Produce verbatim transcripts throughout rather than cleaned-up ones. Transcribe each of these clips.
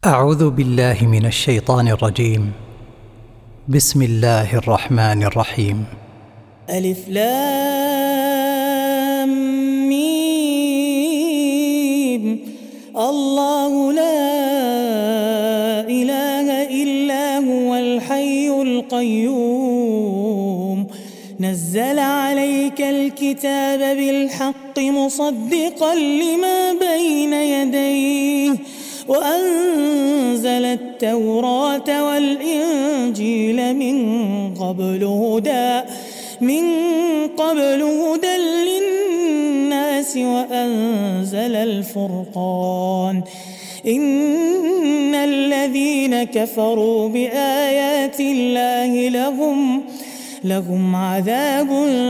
أعوذ بالله من الشيطان الرجيم. بسم الله الرحمن الرحيم. ألف لام ميم. الله لا إله إلا هو الحي القيوم نزل عليك الكتاب بالحق مصدقا لما بين يديه وأنزل التوراة والإنجيل من قبل هدى من قبل هدى للناس وأنزل الفرقان إن الذين كفروا بآيات الله لهم لهم عذاب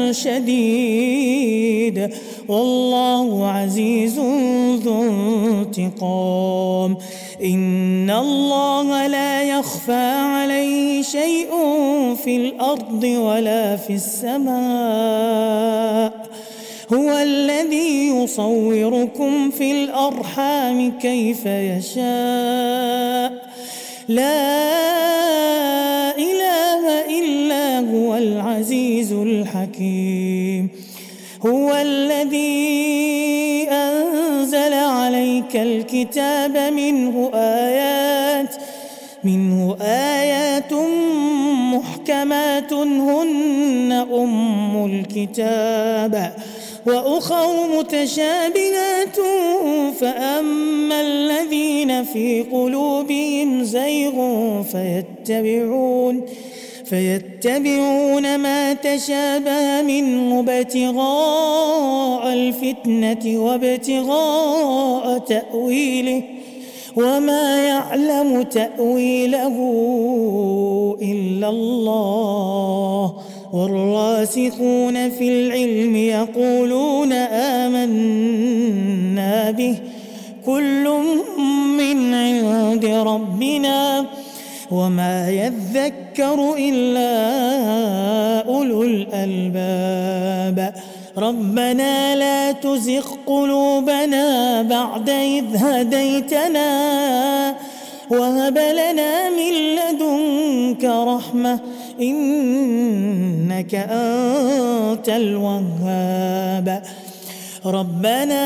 شديد والله عزيز ذو انتقام. إن الله لا يخفى عليه شيء في الأرض ولا في السماء هو الذي يصوركم في الأرحام كيف يشاء لا إله إلا هو العزيز الحكيم. هو الذي أنزل عليك الكتاب منه آيات منه آيات محكمات هن أم الكتاب وأخر متشابهات فأما الذين في قلوبهم زيغ فيتبعون فيتبعون ما تشابه منه ابتغاء الفتنة وابتغاء تأويله وما يعلم تأويله إلا الله والراسخون في العلم يقولون آمنا به كل من عند ربنا وما يذكر إلا أولو الألباب. ربنا لا تزغ قلوبنا بعد إذ هديتنا وهب لنا من لدنك رحمة إنك أنت الوهاب. ربنا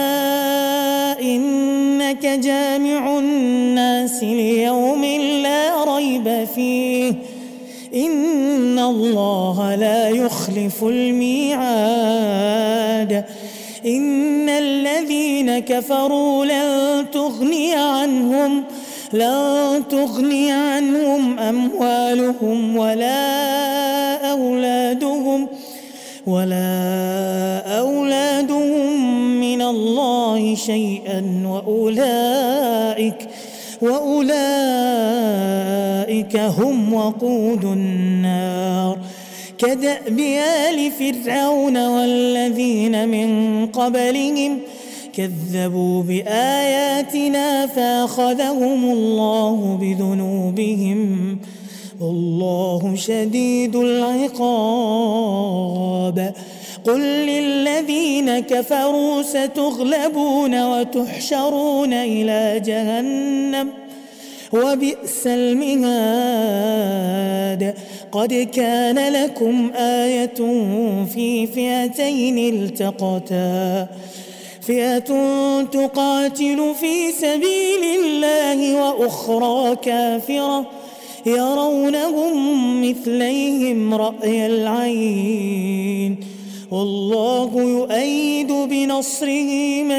إنك جامع الناس ليوم لا ريب فيه إن الله لا يخلف الميعاد. إن الذين كفروا لن تغني عنهم لن تغني عنهم أموالهم ولا أولادهم ولا أولادهم من الله شيئا وأولئك وأولئك هم وقود النار. كدأب آل فرعون والذين من قبلهم كذبوا بآياتنا فأخذهم الله بذنوبهم والله شديد العقاب. قل للذين كفروا ستغلبون وتحشرون إلى جهنم وبئس المهاد. قد كان لكم آية في فئتين التقتا فئة تقاتل في سبيل الله وأخرى كافرة يرونهم مثليهم رأي العين والله يؤيد بنصره من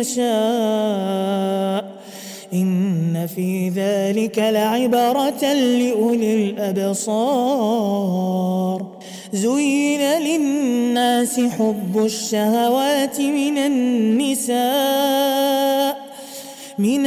يشاء إن في ذلك لعبرة لأولي الأبصار. زين للناس حب الشهوات من النساء من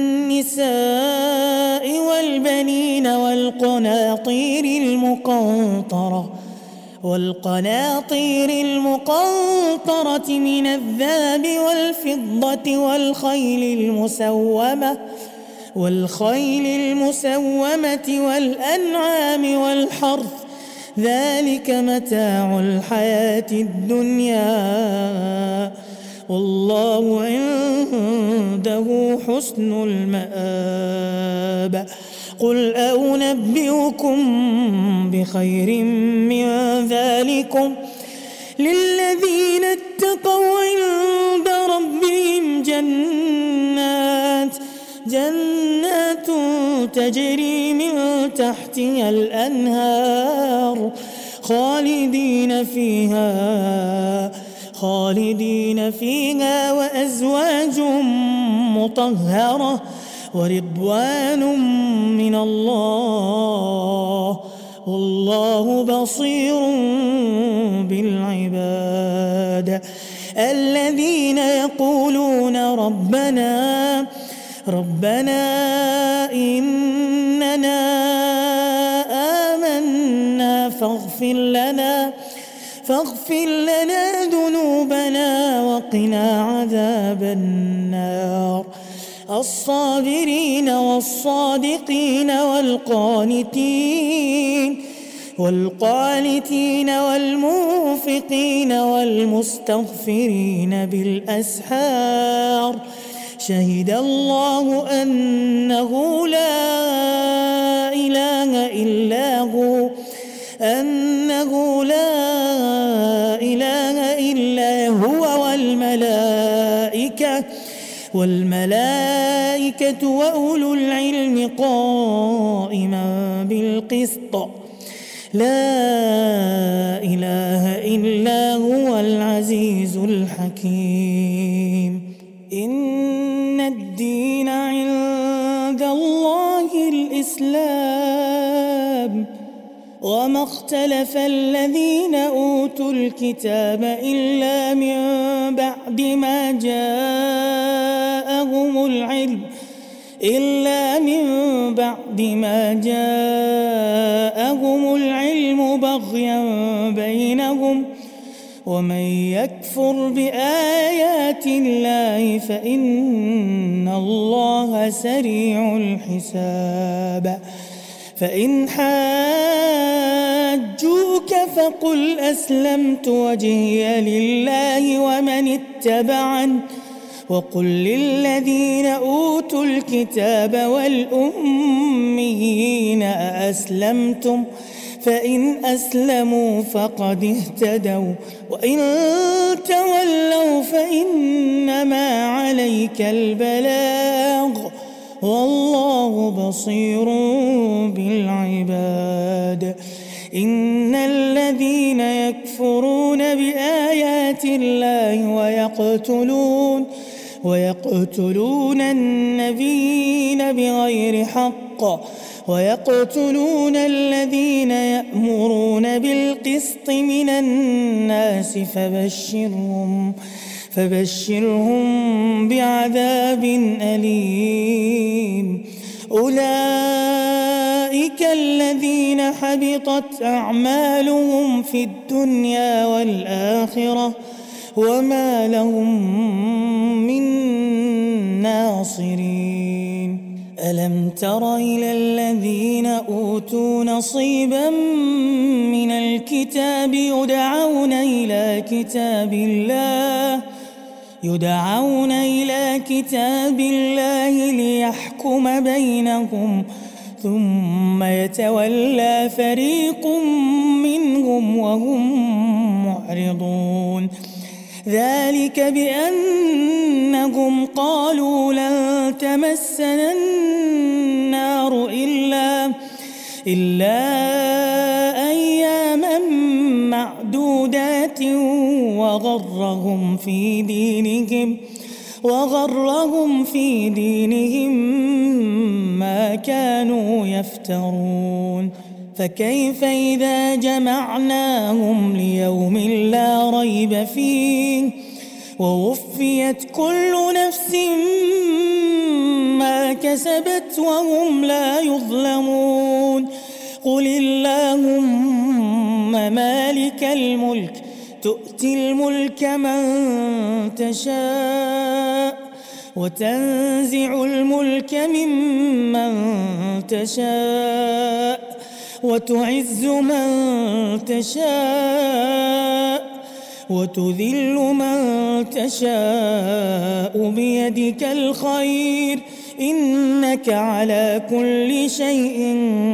النساء والبنين والقناطير المقنطرة والقناطير المقنطرة من الذهب والفضة والخيل المسومة والخيل المسومة والأنعام والحرث ذلك متاع الحياة الدنيا والله عنده حسن المآب. الحساب قل أنبئكم بخير من ذلكم للذين اتقوا عند ربهم جنات جنات تجري من تحتها الأنهار خالدين فيها خالدين فيها وأزواج مطهرة ورضوان من الله والله بصير بالعباد الذين يقولون ربنا ربنا إننا آمنا فاغفر لنا فاغفر لنا ذنوبنا وقنا عذاب النار الصابرين والصادقين والقانتين والقانتين والمنفقين والمستغفرين بالأسحار شهد الله أنه لا إله إلا هو أنه لا إله إلا هو والملائكة والملائكة وأولو العلم قائما بالقسط لا إله إلا هو العزيز الحكيم إن الدين عند الله الإسلام وما اختلف الذين أوتوا الكتاب إلا من بعد ما جاءهم العلم إلا من بعد ما جاءهم العلم بغيا بينهم ومن يكفر بآيات الله فإن الله سريع الحساب فإن حاجوك فقل أسلمت وجهي لله ومن اتبعن وقل للذين أوتوا الكتاب والأميين أأسلمتم فإن أسلموا فقد اهتدوا وإن تولوا فإنما عليك البلاغ والله بصير بالعباد إن الذين يكفرون بآيات الله ويقتلون ويقتلون النبيين بغير حق ويقتلون الذين يأمرون بالقسط من الناس فبشرهم فبشرهم بعذاب أليم أولئك الذين حبطت أعمالهم في الدنيا والآخرة وما لهم من ناصرين ألم تر إلى الذين أوتوا نصيبا من الكتاب يدعون إلى كتاب الله يدعون إلى كتاب الله ليحكم بينهم ثم يتولى فريق منهم وهم معرضون ذلك بأنهم قالوا لن تمسنا النار إلا إلا أياما معدودات وغرهم في دينهم وغرهم في دينهم ما كانوا يفترون فكيف إذا جمعناهم ليوم لا ريب فيه ووفيت كل نفس ما كسبت وهم لا يظلمون قل اللهم مالك الملك تؤتي الملك من تشاء وتنزع الملك ممن تشاء وتعز من تشاء وتذل من تشاء بيدك الخير إنك على كل شيء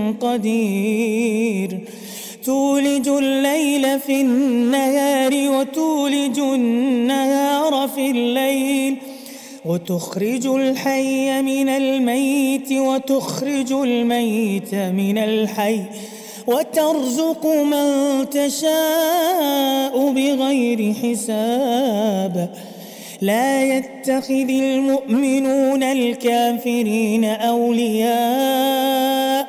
قدير تولج الليل في النهار وتولج النهار في الليل وتخرج الحي من الميت وتخرج الميت من الحي وترزق من تشاء بغير حساب لا يتخذ المؤمنون الكافرين أولياء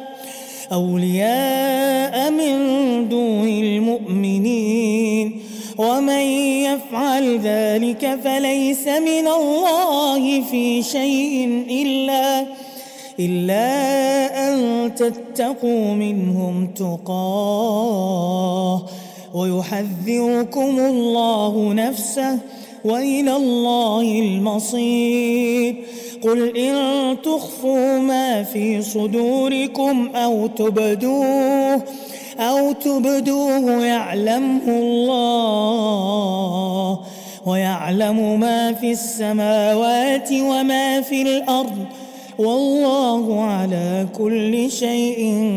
أولياء من دون المؤمنين ومن يفعل ذلك فليس من الله في شيء إلا إلا أن تتقوا منهم تقاه ويحذركم الله نفسه وإلى الله المصير قل إن تخفوا ما في صدوركم أو تبدوه أو تبدوه يعلمه الله ويعلم ما في السماوات وما في الأرض والله على كل شيء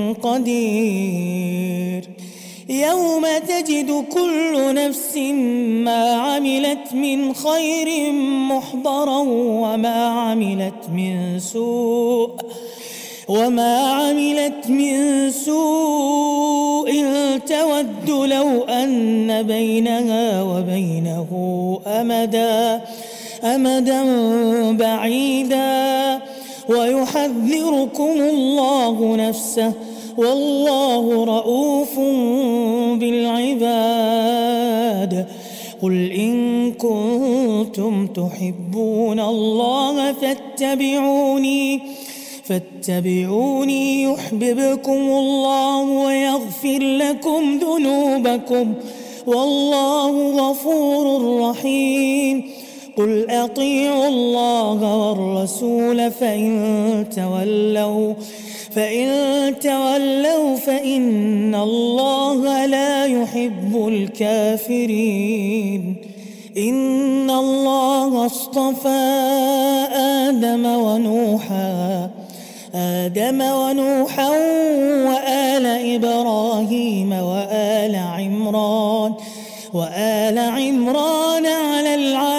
قدير يوم تجد كل نفس ما عملت من خير محضرا وما عملت من سوء وما عملت من سوء تود لو أن بينها وبينه أمدا أمدا بعيدا ويحذركم الله نفسه والله رؤوف بالعباد قل إن كنتم تحبون الله فاتبعوني فاتبعوني يحببكم الله ويغفر لكم ذنوبكم والله غفور رحيم قل أطيعوا الله والرسول فإن تولوا فإن تولوا فإن الله لا يحب الكافرين إن الله اصطفى آدم ونوحا آدم ونوحا وآل إبراهيم وآل عمران وآل عمران على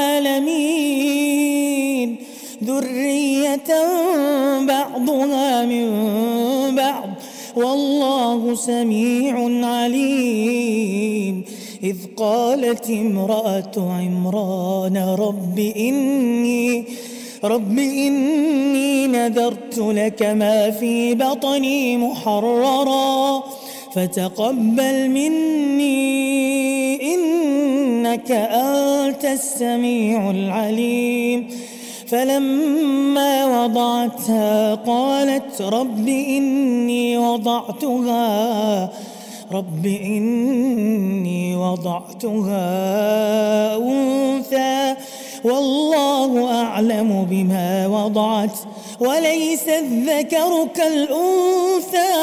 العالمين ذرية بعضها من بعض والله سميع عليم إذ قالت امرأة عمران رب إني رب إني نذرت لك ما في بطني محررا فتقبل مني إنك أنت السميع العليم فلما وضعتها قالت رب إني وضعتها رب إني وضعتها أنثى والله أعلم بما وضعت وليس الذكر كالأنثى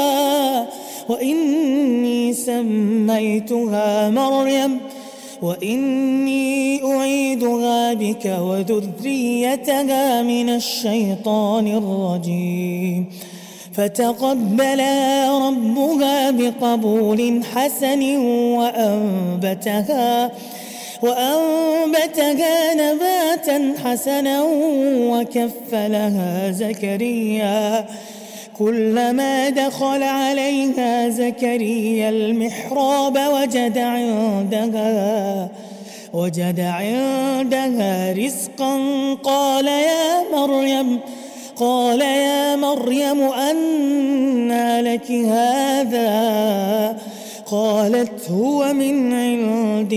وإني سميتها مريم وإني أعيدها بك وذريتها من الشيطان الرجيم فتقبلها ربها بقبول حسن وأنبتها وأنبتها نباتا حسنا وكفلها زكريا كلما دخل عليها زكريا المحراب وجد عندها وجد عندها رزقا قال يا مريم قال يا مريم أنى لك هذا قالت هو من عند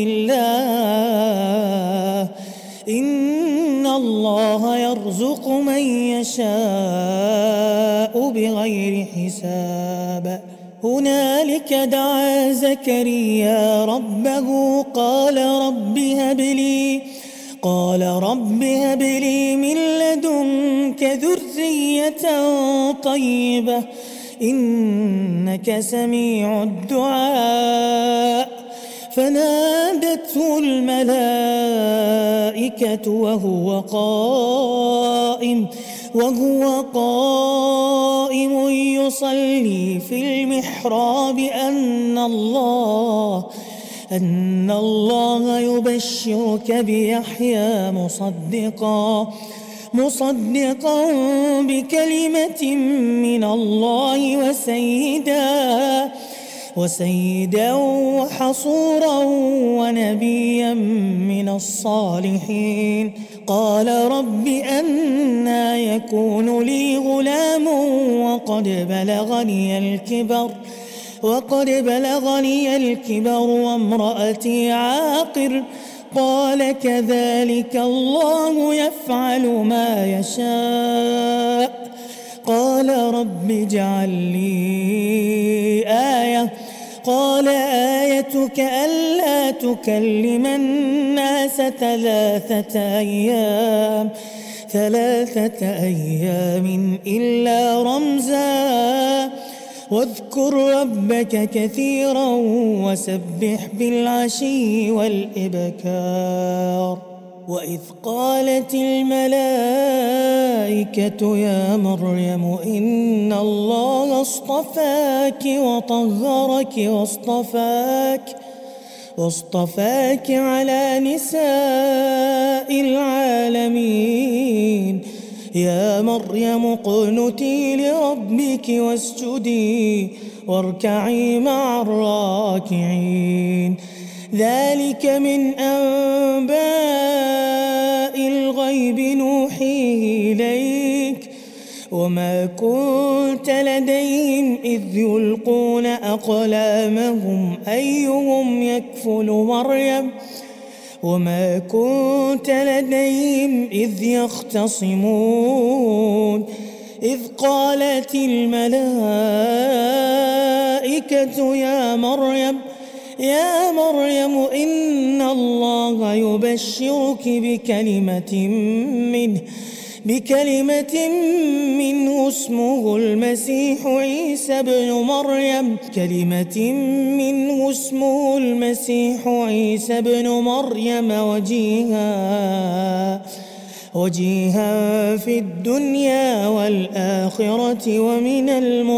الله إن الله يرزق من يشاء بغير حساب هنالك دعا زكريا ربه قال رب هب لي قال رب هب لي من لدنك ذرية طيبة إنك سميع الدعاء فنادته الملائكة وهو قائم وهو قائم يصلي في المحراب أن الله أن الله يبشرك بيحيى مصدقا مصدقا بكلمة من الله وسيدا وسيدا وحصورا ونبيا من الصالحين. قال رب أنى يكون لي غلام وقد بلغني الكبر وقد بلغني الكبر وامرأتي عاقر. قال كذلك الله يفعل ما يشاء. قال رب اجعل لي آية. قال آيتك ألا تكلم الناس ثلاثة أيام ثلاثة أيام إلا رمزا واذكر ربك كثيرا وسبح بالعشي والإبكار. وإذ قالت الملائكة يا مريم إن الله اصطفاك وطهرك واصطفاك واصطفاك على نساء العالمين. يا مريم اقنتي لربك واسجدي واركعي مع الراكعين. ذلك من أنباء الغيب نوحيه إليك وما كنت لديهم إذ يلقون أقلامهم أيهم يكفل مريم وما كنت لديهم إذ يختصمون. إذ قالت الملائكة يا مريم يا مريم إن الله يبشرك بكلمة منه بكلمة منه اسمه المسيح عيسى بن مريم كلمة منه اسمه المسيح عيسى بن مريم وجيها وجيها في الدنيا والآخرة ومن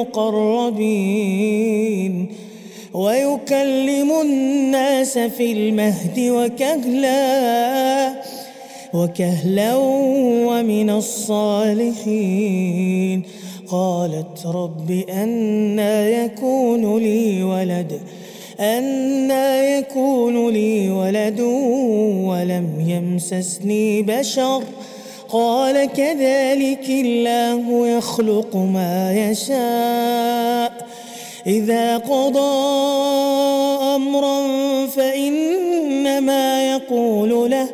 المقربين ويكلم الناس في المهد وكهلا وكهلا ومن الصالحين. قالت رب أنى يكون لي ولد أنى يكون لي ولد ولم يمسسني بشر. قال كذلك الله يخلق ما يشاء إذا قضى أمرا فإنما يقول له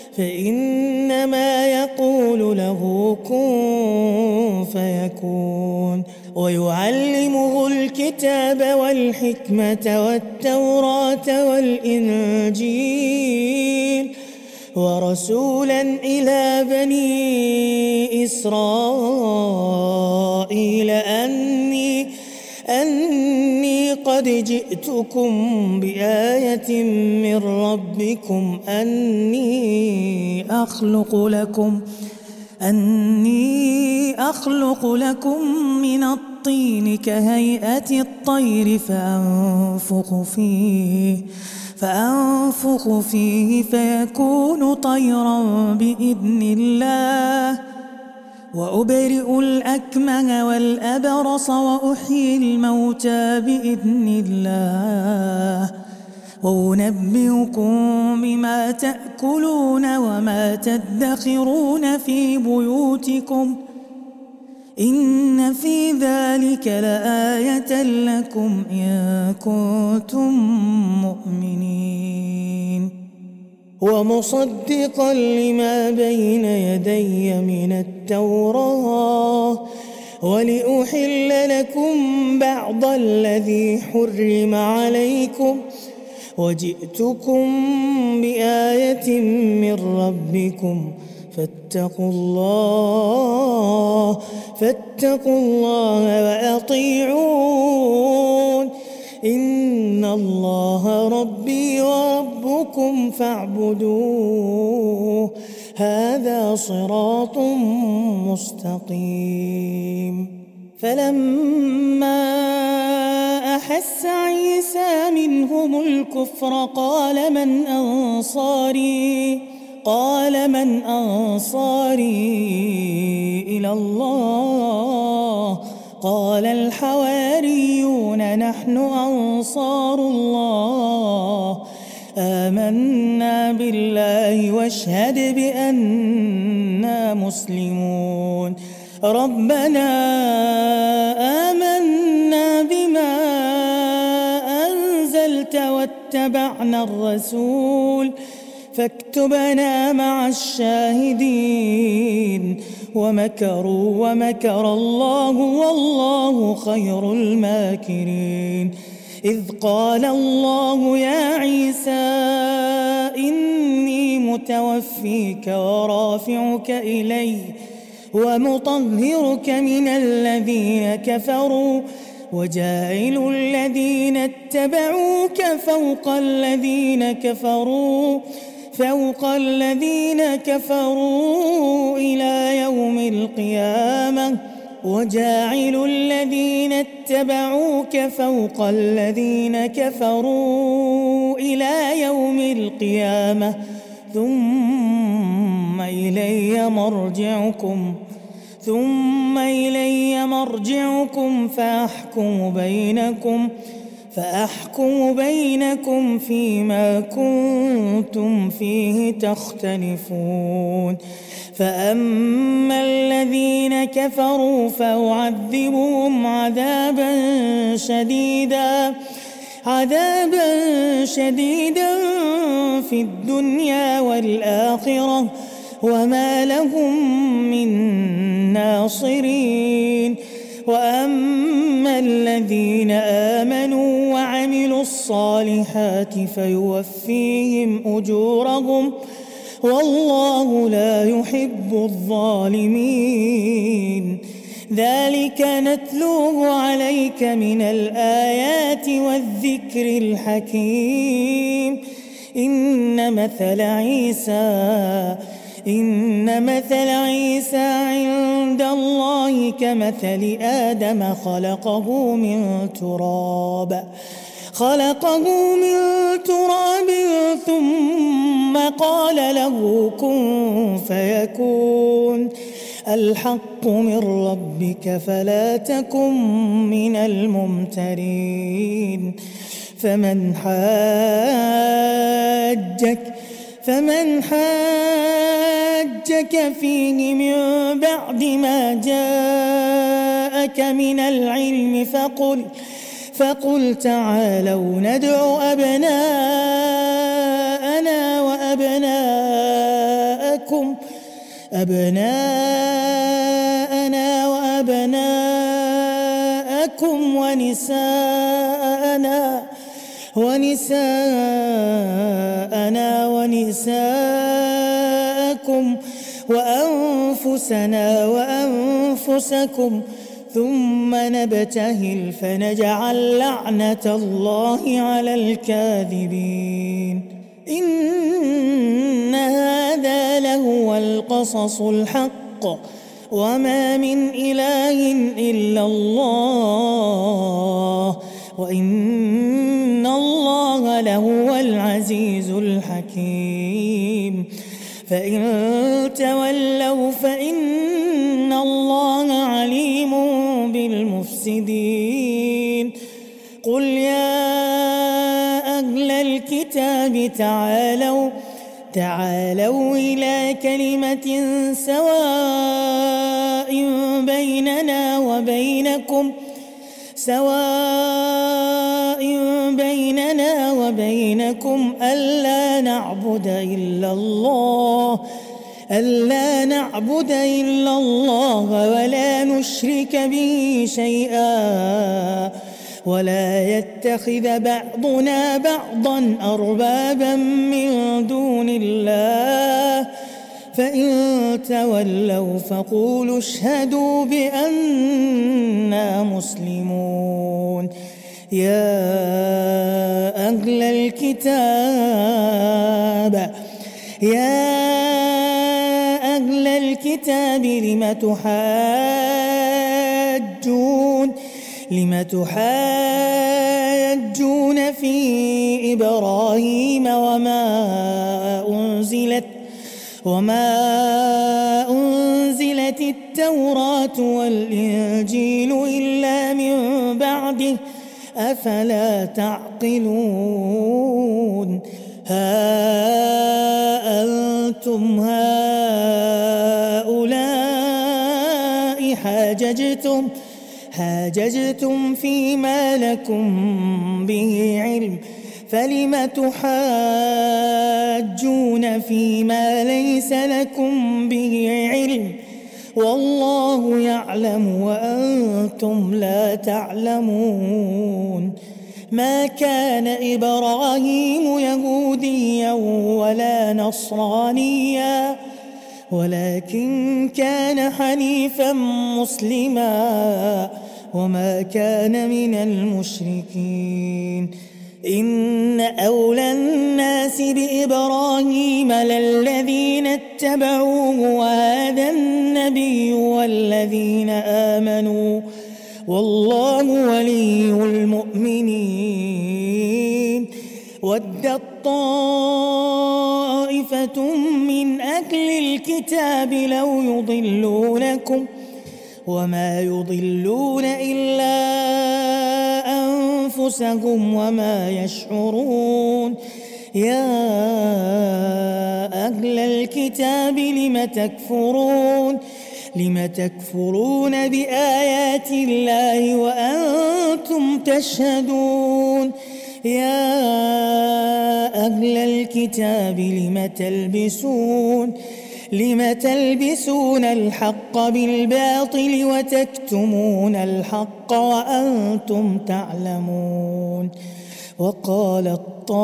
فإنما يقول له كن فيكون. ويعلمه الكتاب والحكمة والتوراة والإنجيل ورسولا إلى بني إسرائيل أني أني قد جئتكم بآية من ربكم أني أخلق لكم أني أخلق لكم من الطين كهيئة الطير فأنفخ فيه فأنفخ فيه فيكون طيرا بإذن الله وأبرئ الأكمه والأبرص وأحيي الموتى بإذن الله وأنبئكم بما تأكلون وما تدخرون في بيوتكم إن في ذلك لآية لكم إن كنتم مؤمنين. ومصدقا لما بين يدي من التوراة ولأحل لكم بعض الذي حرم عليكم وجئتكم بآية من ربكم فاتقوا الله فاتقوا الله وأطيعون إن الله ربي وربكم فاعبدوه هذا صراط مستقيم. فلما أحس عيسى منهم الكفر قال من أنصاري قال من أنصاري إلى الله قال الحواريون نحن أنصار الله آمنا بالله واشهد بأننا مسلمون. ربنا آمنا بما أنزلت واتبعنا الرسول فاكتبنا مع الشاهدين. ومكروا ومكر الله والله خير الماكرين. إذ قال الله يا عيسى إني متوفيك ورافعك إلي ومطهرك من الذين كفروا وجاعل الذين اتبعوك فوق الذين كفروا فوق الذين كفروا إلى يوم القيامة وجاعل الذين اتبعوك فوق الذين كفروا إلى يوم القيامة ثم إلي مرجعكم ثم إلي مرجعكم فأحكم بينكم فأحكم بينكم فيما كنتم فيه تختلفون. فأما الذين كفروا فأعذبهم عذابا شديدا عذابا شديدا في الدنيا والآخرة وما لهم من ناصرين. وأما الذين آمنوا وعملوا الصالحات فيوفيهم أجورهم والله لا يحب الظالمين. ذلك نتلوه عليك من الآيات والذكر الحكيم. إن مثل عيسى إن مثل عيسى عند الله كمثل آدم خلقه من تراب خلقه من تراب ثم قال له كن فيكون. الحق من ربك فلا تكن من الممترين. فمن حاجك فمن حاجك فيه من بعد ما جاءك من العلم فقل فقل تعالوا ندع أبناءنا وأبناءكم أبناءنا وأبناءكم ونساءنا ونساءنا ونساءكم وأنفسنا وأنفسكم ثم نبتهل فنجعل لعنة الله على الكاذبين. إن هذا لهو القصص الحق وما من إله إلا الله وإن الله لهو العزيز الحكيم. فإن تولوا فإن الله عليم بالمفسدين. قل يا أهل الكتاب تعالوا تعالوا إلى كلمة سواء بيننا وبينكم سواء بيننا وبينكم ألا نعبد إلا الله ألا نعبد إلا الله ولا نشرك به شيئا ولا يتخذ بعضنا بعضا أربابا من دون الله. فإن تولوا فقولوا اشهدوا بأننا مسلمون. يا أهل الكتاب يا الكتاب لم تحاجون لم تحاجون في إبراهيم وما أنزلت وما أنزلت التوراة والإنجيل إلا من بعده أفلا تعقلون ها أنتم هؤلاء حاججتم حاججتم فيما لكم به علم فلم تحاجون فيما ليس لكم به علم والله يعلم وأنتم لا تعلمون ما كان إبراهيم يهوديا ولا نصرانيا ولكن كان حنيفا مسلما وما كان من المشركين إن أولى الناس بإبراهيم للذين اتبعوه وهذا النبي والذين آمنوا والله ولي المؤمنين ودت طائفة من أهل الكتاب لو يضلونكم وما يضلون إلا أنفسهم وما يشعرون يا أهل الكتاب لم تكفرون لم تكفرون بآيات الله وأنتم تشهدون يا أهل الكتاب لم تلبسون لم تلبسون الحق بالباطل وتكتمون الحق وأنتم تعلمون وقالت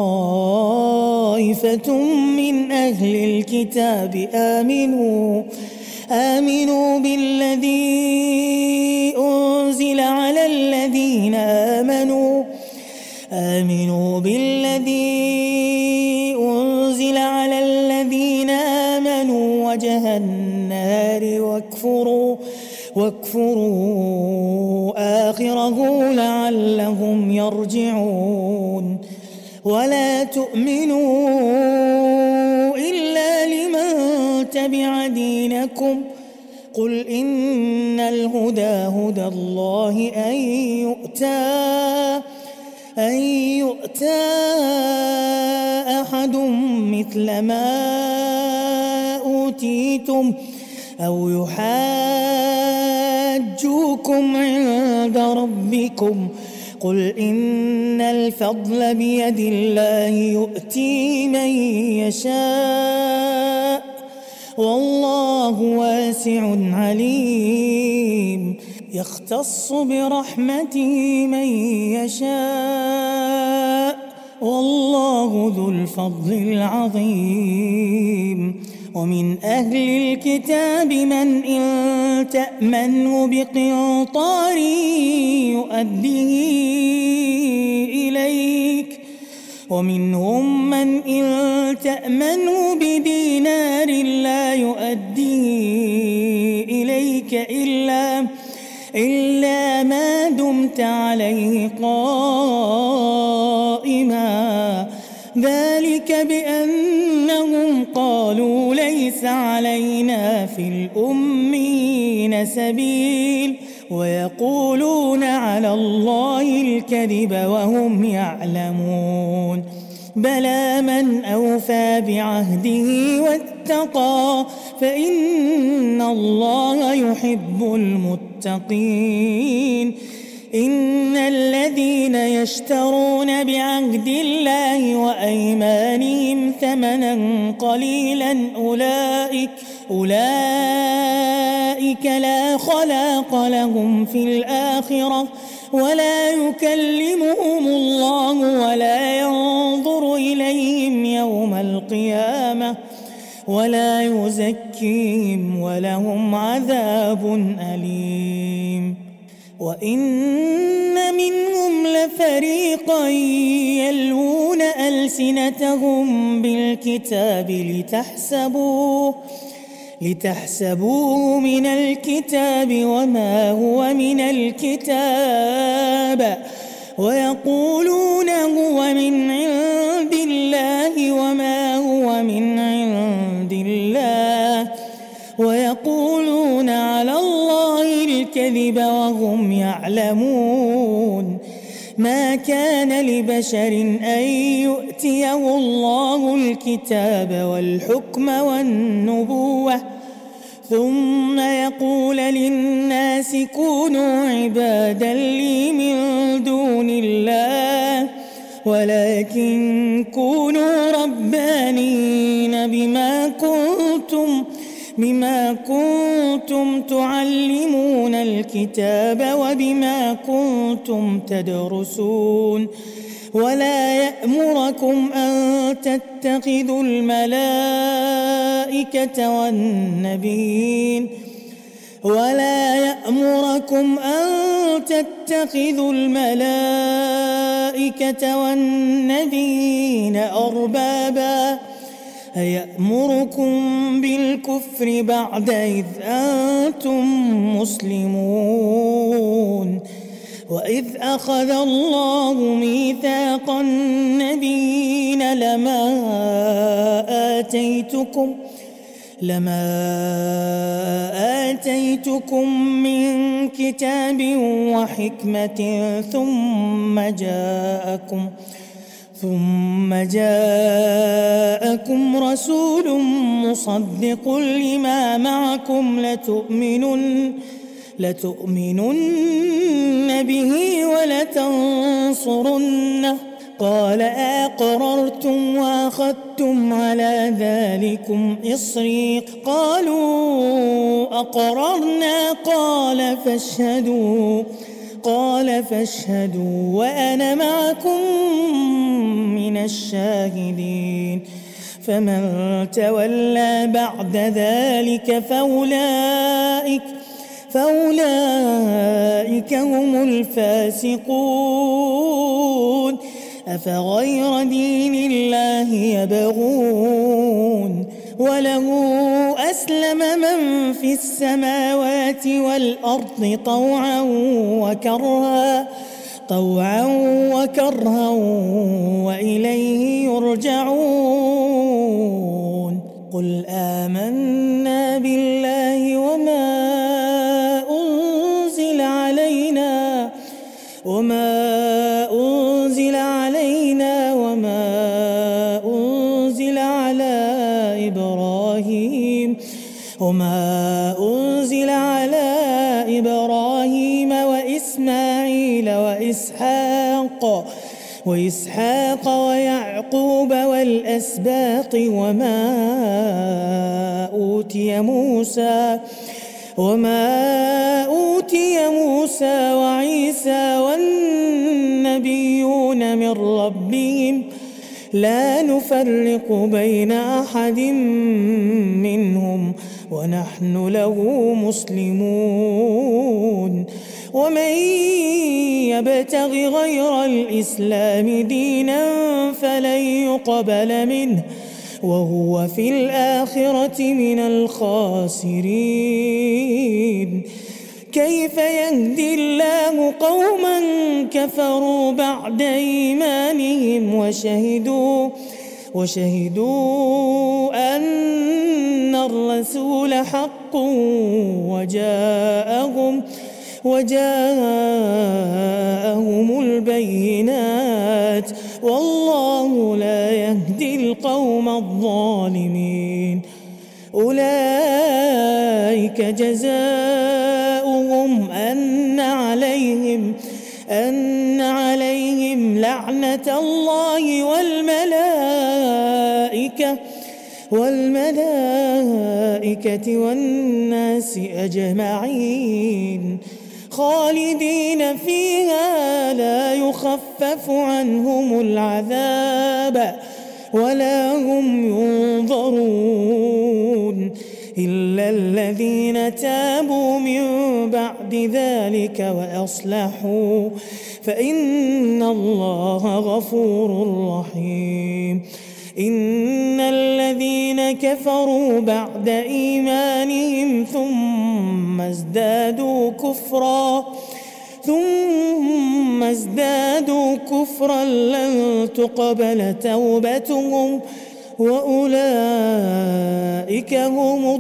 طائفة من أهل الكتاب آمنوا آمنوا بالذي أنزل على الذين آمنوا آمنوا بالذي أنزل على الذين آمنوا وجه النهار واكفروا واكفروا آخره لعلهم يرجعون ولا تؤمنوا إلا لمن تبع دينكم قل إن الهدى هدى الله أن يؤتى أن يؤتى أحد مثل ما أوتيتم أو يحاجوكم عند ربكم قل إن الفضل بيد الله يؤتي من يشاء والله واسع عليم يختص برحمته من يشاء والله ذو الفضل العظيم ومن أهل الكتاب من إن تأمنه بقنطار يؤديه إليك ومنهم من إن تأمنه بدينار لا يؤديه إليك إلا إلا ما دمت عليه قائما ذلك بأنهم قالوا ليس علينا في الأمين سبيل ويقولون على الله الكذب وهم يعلمون بلى من أوفى بعهده واتقى فإن الله يحب المتقين إن الذين يشترون بعهد الله وأيمانهم ثمنا قليلا أولئك أولئك لا خلاق لهم في الآخرة ولا يكلمهم الله ولا ينظر إليهم يوم القيامة ولا يزكيهم ولهم عذاب أليم وإن منهم لفريقا يلوون ألسنتهم بالكتاب لتحسبوه لتحسبوه من الكتاب وما هو من الكتاب ويقولون هو من عند الله وما هو من عند الله ويقولون على الله الكذب وهم يعلمون. ما كان لبشر أن يؤتيه الله الكتاب والحكم والنبوة ثم يقول للناس كونوا عبادا لي من دون الله ولكن كونوا ربانين بما كنتم بما كنتم تعلمون الكتاب وبما كنتم تدرسون ولا يأمركم أن تتخذوا الملائكة والنبيين ولا يأمركم أن تتخذوا الملائكة والنبيين أربابا أيأمركم بالكفر بعد إذ أنتم مسلمون. وإذ أخذ الله ميثاق النبيين لما آتيتكم لما آتيتكم من كتاب وحكمة ثم جاءكم ثم جاءكم رسول مصدق لما معكم لتؤمنن لتؤمنن به ولتنصرنه قال أقررتم وأخذتم على ذلكم إصري قالوا أقررنا قال فاشهدوا قال فاشهدوا وأنا معكم من الشاهدين. فمن تولى بعد ذلك فأولئك فأولئك هم الفاسقون. أفغير دين الله يبغون وله أسلم من في السماوات والأرض طوعا وكرها طوعا وكرها وإليه يرجعون. قل آمنا بالله وما أنزل علينا وما أنزل علينا وما أنزل على إبراهيم وما أنزل على إبراهيم وإسماعيل وإسحاق وإسحاق ويعقوب والأسباط وما أوتي موسى وما أوتي موسى وعيسى والنبيون من ربهم لا نفرق بين أحد منهم ونحن له مسلمون. ومن يبتغ غير الإسلام دينا فلن يقبل منه وهو في الآخرة من الخاسرين. كيف يهدي الله قوما كفروا بعد إيمانهم وشهدوا وشهدوا أن الرسول حق وجاءهم وجاءهم البينات والله لا يهدي القوم الظالمين. أولئك جزاؤهم أن عليهم أن عليهم لعنة الله والملائكة والملائكة والناس أجمعين خالدين فيها لا يخفف عنهم العذاب ولا هم ينظرون إلا الذين تابوا من بعد ذلك وأصلحوا فإن الله غفور رحيم. إن الذين كفروا بعد إيمانهم ثم ازدادوا كفرا ثم ازدادوا كفرا لن تقبل توبتهم وأولئك هم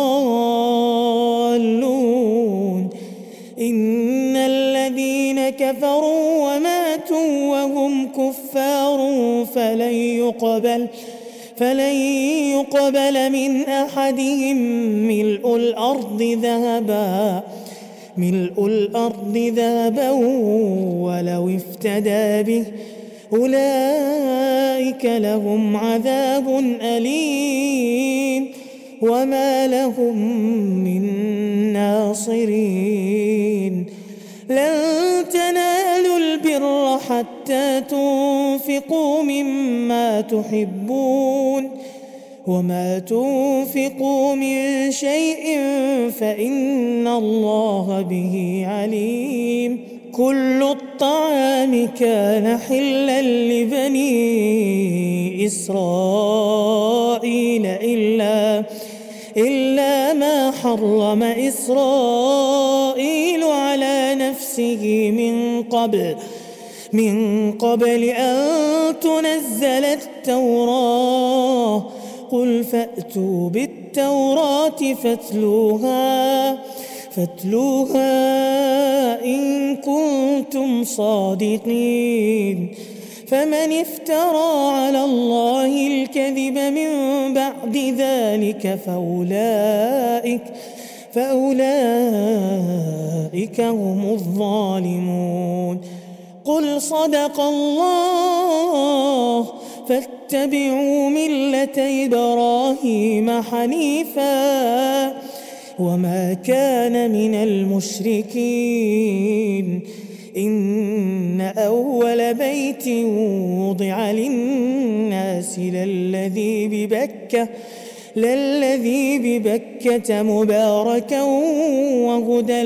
الضالون. إن الذين كفروا وماتوا وهم كفار فلن يقبل فلن يقبل من أحدهم ملء الأرض ذهبا ملء الأرض ذهبا ولو افتدى به أولئك لهم عذاب أليم وما لهم من ناصرين. لن تنالوا البر حتى تنفقوا مما تحبون وما تنفقوا من شيء فإن الله به عليم. كل الطعام كان حلا لبني إسرائيل إلا إلا ما حرم إسرائيل على نفسه من قبل من قبل أن تنزل التوراة. قل فأتوا بالتوراة فاتلوها فاتلوها إن كنتم صادقين. فمن افترى على الله الكذب من بعد ذلك فأولئك فأولئك هم الظالمون. قل صدق الله فاتبعوا ملة إبراهيم حنيفا وما كان من المشركين. إن أول بيت وضع للناس للذي ببكة للذي ببكة مباركا وهدى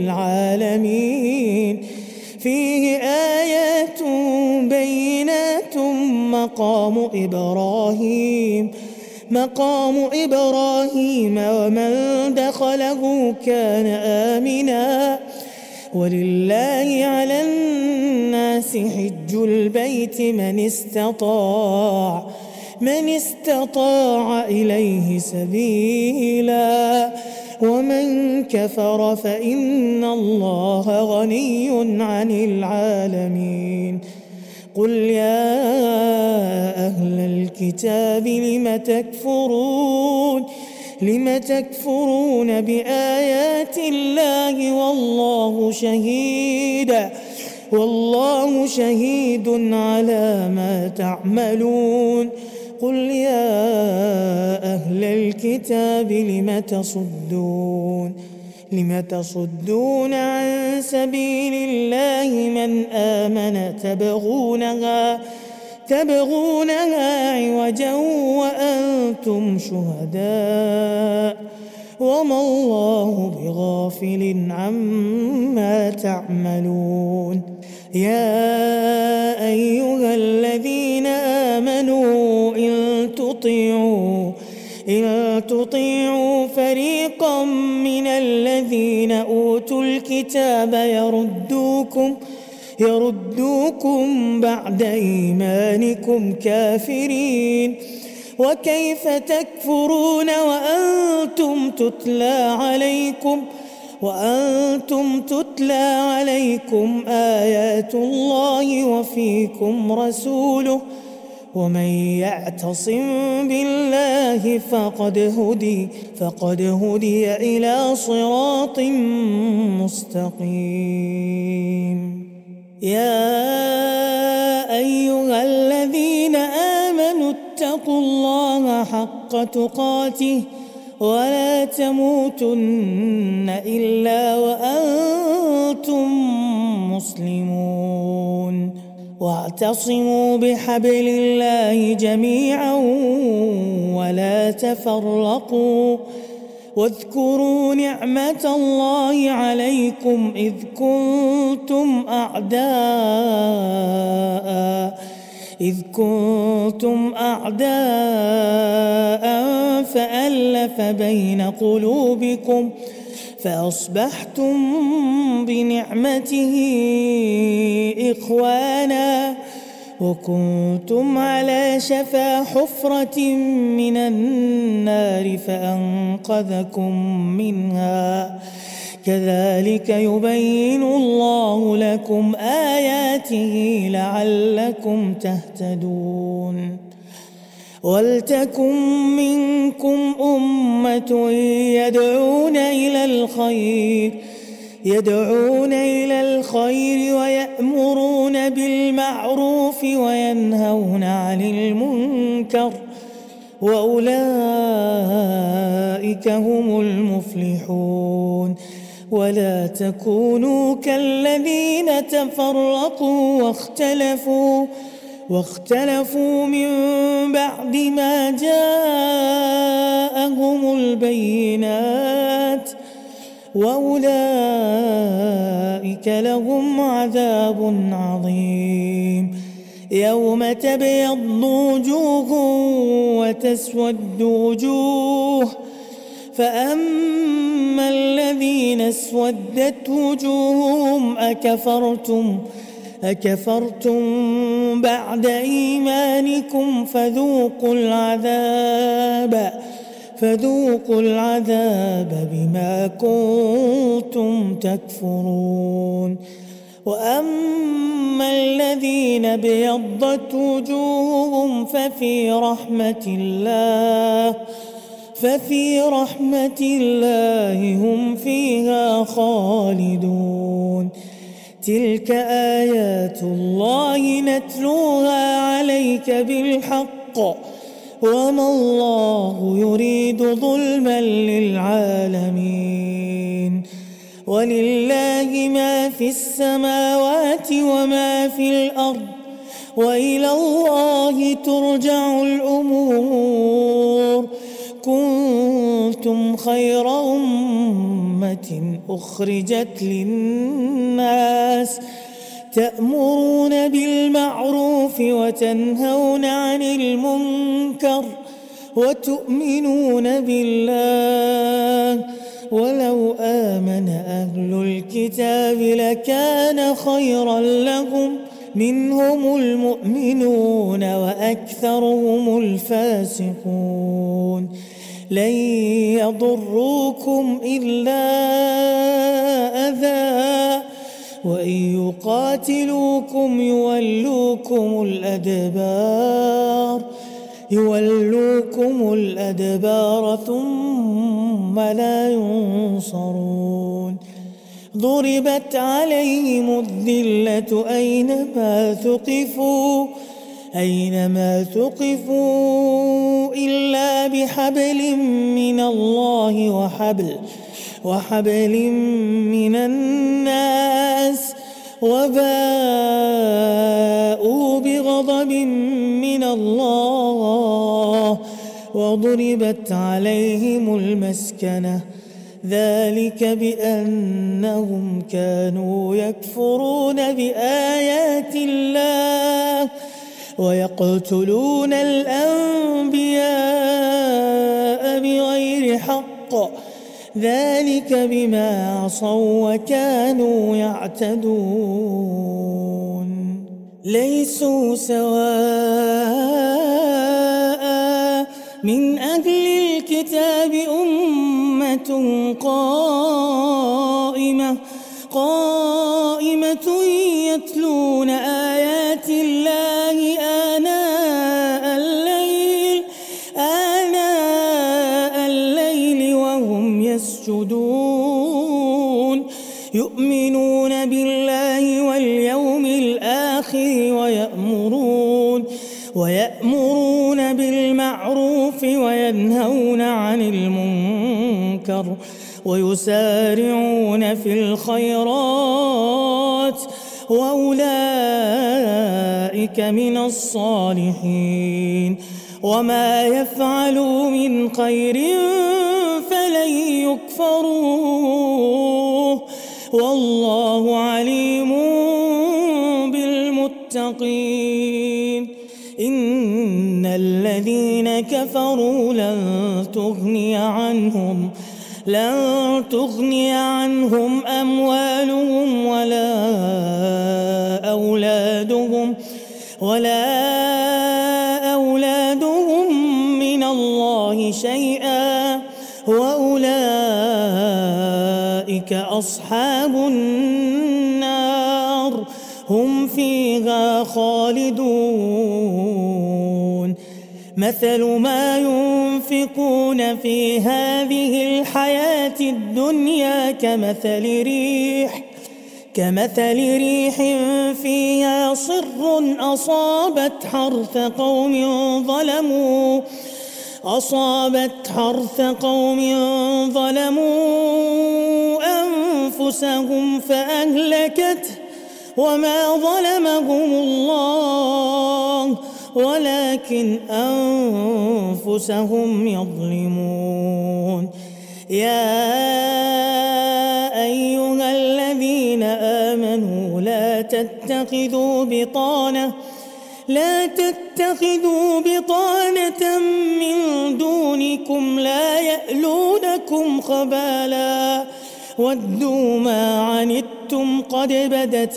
للعالمين. فيه آيات بينات مقام إبراهيم مقام إبراهيم ومن دخله كان آمنا ولله على الناس حج البيت من استطاع من استطاع إليه سبيلا ومن كفر فإن الله غني عن العالمين. قل يا أهل الكتاب لم تكفرون لم تكفرون بآيات الله والله شهيد والله شهيد على ما تعملون. قل يا أهل الكتاب لم تصدون لم تصدون عن سبيل الله من آمن تبغونها تبغونها عوجا وأنتم شهداء وما الله بغافل عما تعملون. يا أيها الذين آمنوا إن تطيعوا إن تطيعوا فريقا من الذين أوتوا الكتاب يردوكم يردوكم بعد إيمانكم كافرين. وكيف تكفرون وأنتم تتلى عليكم وأنتم تتلى عليكم آيات الله وفيكم رسوله ومن يعتصم بالله فقد هدي فقد هدي إلى صراط مستقيم. يا أيها الذين آمنوا اتقوا الله حق تقاته ولا تموتن إلا وأنتم مسلمون. واعتصموا بحبل الله جميعا ولا تفرقوا واذكروا نعمة الله عليكم إذ كنتم أعداء إذ كنتم أعداء فألف بين قلوبكم فأصبحتم بنعمته إخوانا وكنتم على شفا حفرة من النار فأنقذكم منها كذلك يبين الله لكم آياته لعلكم تهتدون ولتكن منكم أمة يدعون إلى الخير يدعون إلى الخير ويأمرون بالمعروف وينهون عن المنكر وأولئك هم المفلحون ولا تكونوا كالذين تفرقوا واختلفوا واختلفوا من بعد ما جاءهم البينات وأولئك لهم عذاب عظيم يوم تبيض وجوه وتسود وجوه فأما الذين اسودت وجوههم أكفرتم أكفرتم بعد إيمانكم فذوقوا العذاب فذوقوا العذاب بما كنتم تكفرون وأما الذين ابيضت وجوههم ففي رحمة الله ففي رحمة الله هم فيها خالدون تلك آيات الله نتلوها عليك بالحق وما الله يريد ظلما للعالمين ولله ما في السماوات وما في الأرض وإلى الله ترجع الأمور كنتم خير أمة أخرجت للناس تأمرون بالمعروف وتنهون عن المنكر وتؤمنون بالله ولو آمن أهل الكتاب لكان خيرا لهم منهم المؤمنون وأكثرهم الفاسقون لن يضروكم إلا أذى وإن يقاتلوكم يولوكم الأدبار يولوكم الأدبار ثم لا ينصرون ضربت عليهم الذلة أينما ثقفوا أينما ثقفوا إلا بحبل من الله وحبل وحبل من الناس وباءوا بغضب من الله وضربت عليهم المسكنة ذلك بأنهم كانوا يكفرون بآيات الله ويقتلون الأنبياء بغير حق ذلك بما عصوا وكانوا يعتدون ليسوا سواء من أهل الكتاب أمة قائمة قائمة يتلون آيات الله آناء الليل آناء الليل وهم يسجدون يؤمنون بالله واليوم الآخر ويأمرون ويأمرون بالمعروف وينهون عن المنكر ويسارعون في الخيرات وأولئك من الصالحين وما يفعلوا من خير فلن يكفروه والله عليم بالمتقين الذين كفروا لن تغني عنهم لن تغني عنهم أموالهم ولا أولادهم ولا أولادهم من الله شيئا وأولئك أصحاب النار هم فيها خالدون مثل ما ينفقون في هذه الحياة الدنيا كمثل ريح كمثل ريح فيها صر أصابت حرث قوم ظلموا أصابت حرث قوم ظلموا أنفسهم فأهلكته وما ظلمهم الله ولكن أنفسهم يظلمون يا أيها الذين آمنوا لا تتخذوا بطانة لا تتخذوا بطانة من دونكم لا يألونكم خبالا ودوا ما عنتم قد بدت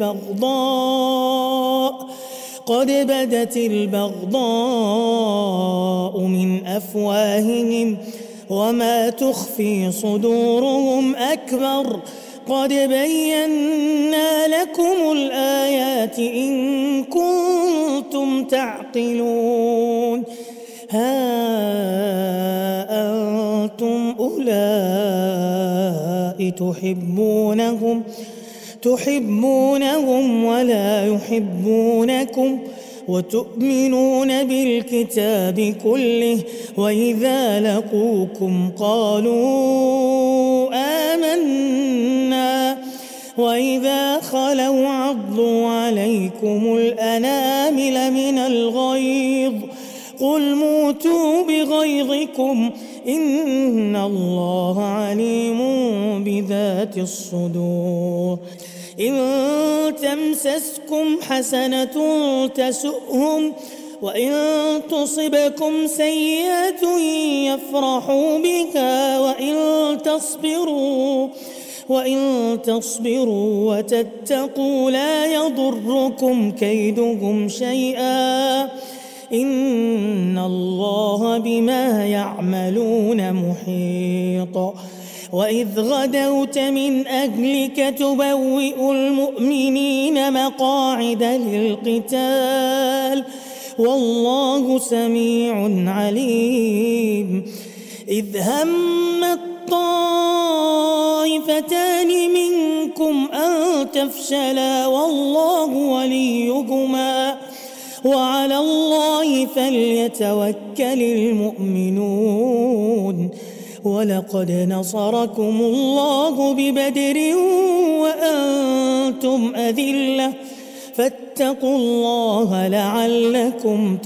البغضاء قد بدت البغضاء من أفواههم وما تخفي صدورهم أكبر قد بينا لكم الآيات إن كنتم تعقلون ها أنتم أولئك تحبونهم تحبونهم ولا يحبونكم وتؤمنون بالكتاب كله وإذا لقوكم قالوا آمنا وإذا خلوا عضوا عليكم الأنامل من الغيظ قل موتوا بغيظكم إن الله عليم بذات الصدور إن تمسسكم حسنة تسؤهم وإن تصبكم سيئة يفرحوا بها وإن تصبروا وإن تصبروا وتتقوا لا يضركم كيدهم شيئا إن الله بما يعملون محيط وإذ غدوت من أهلك تبوئ المؤمنين مقاعد للقتال والله سميع عليم إذ همت طائفتان منكم أن تفشلا والله وليهما وعلى الله فليتوكل المؤمنون ولقد نصركم الله ببدر وأنتم أذلة فاتقوا الله لعلكم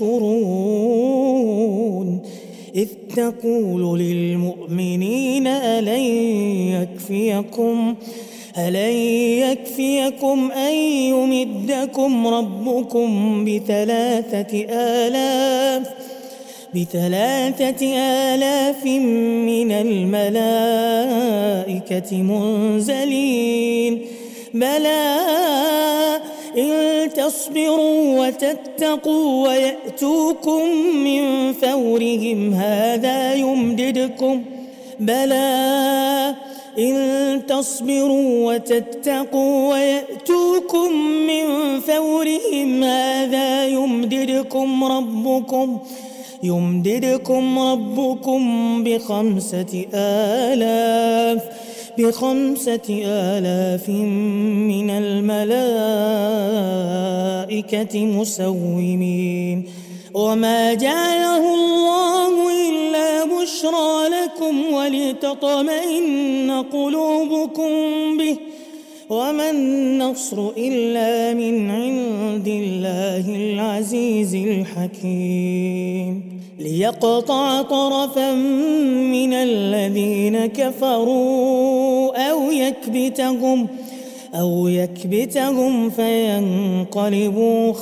تشكرون إذ تقول للمؤمنين ألن يكفيكم ألن يكفيكم أن يمدكم ربكم بثلاثة آلاف بثلاثة آلاف من الملائكة منزلين بلى إن تصبروا وتتقوا ويأتوكم من فورهم هذا يمددكم بلى إن تصبروا وتتقوا ويأتوكم من فورهم هذا يمددكم ربكم يمددكم ربكم بخمسة آلاف بخمسة آلاف من الملائكة مسومين وما جعله الله إلا بشرى لكم ولتطمئن قلوبكم به وما النصر إلا من عند الله العزيز الحكيم ليقطع طرفا من الذين كفروا أو يكبتهم أو يكبتهم فينقلبوا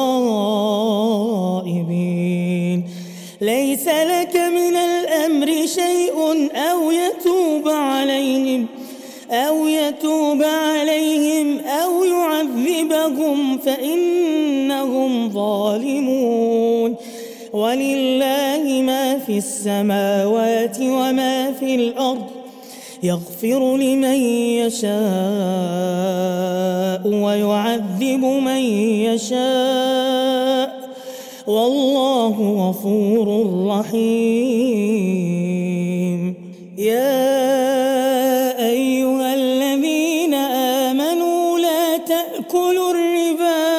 خائبين. ليس لك من الأمر شيء أو يتوب عليهم أو يتوب عليهم أو يعذبهم فإنهم ظالمون. ولله ما في السماوات وما في الأرض، يغفر لمن يشاء ويعذب من يشاء، والله غفور رحيم. يا أيها الذين آمنوا لا تأكلوا الربا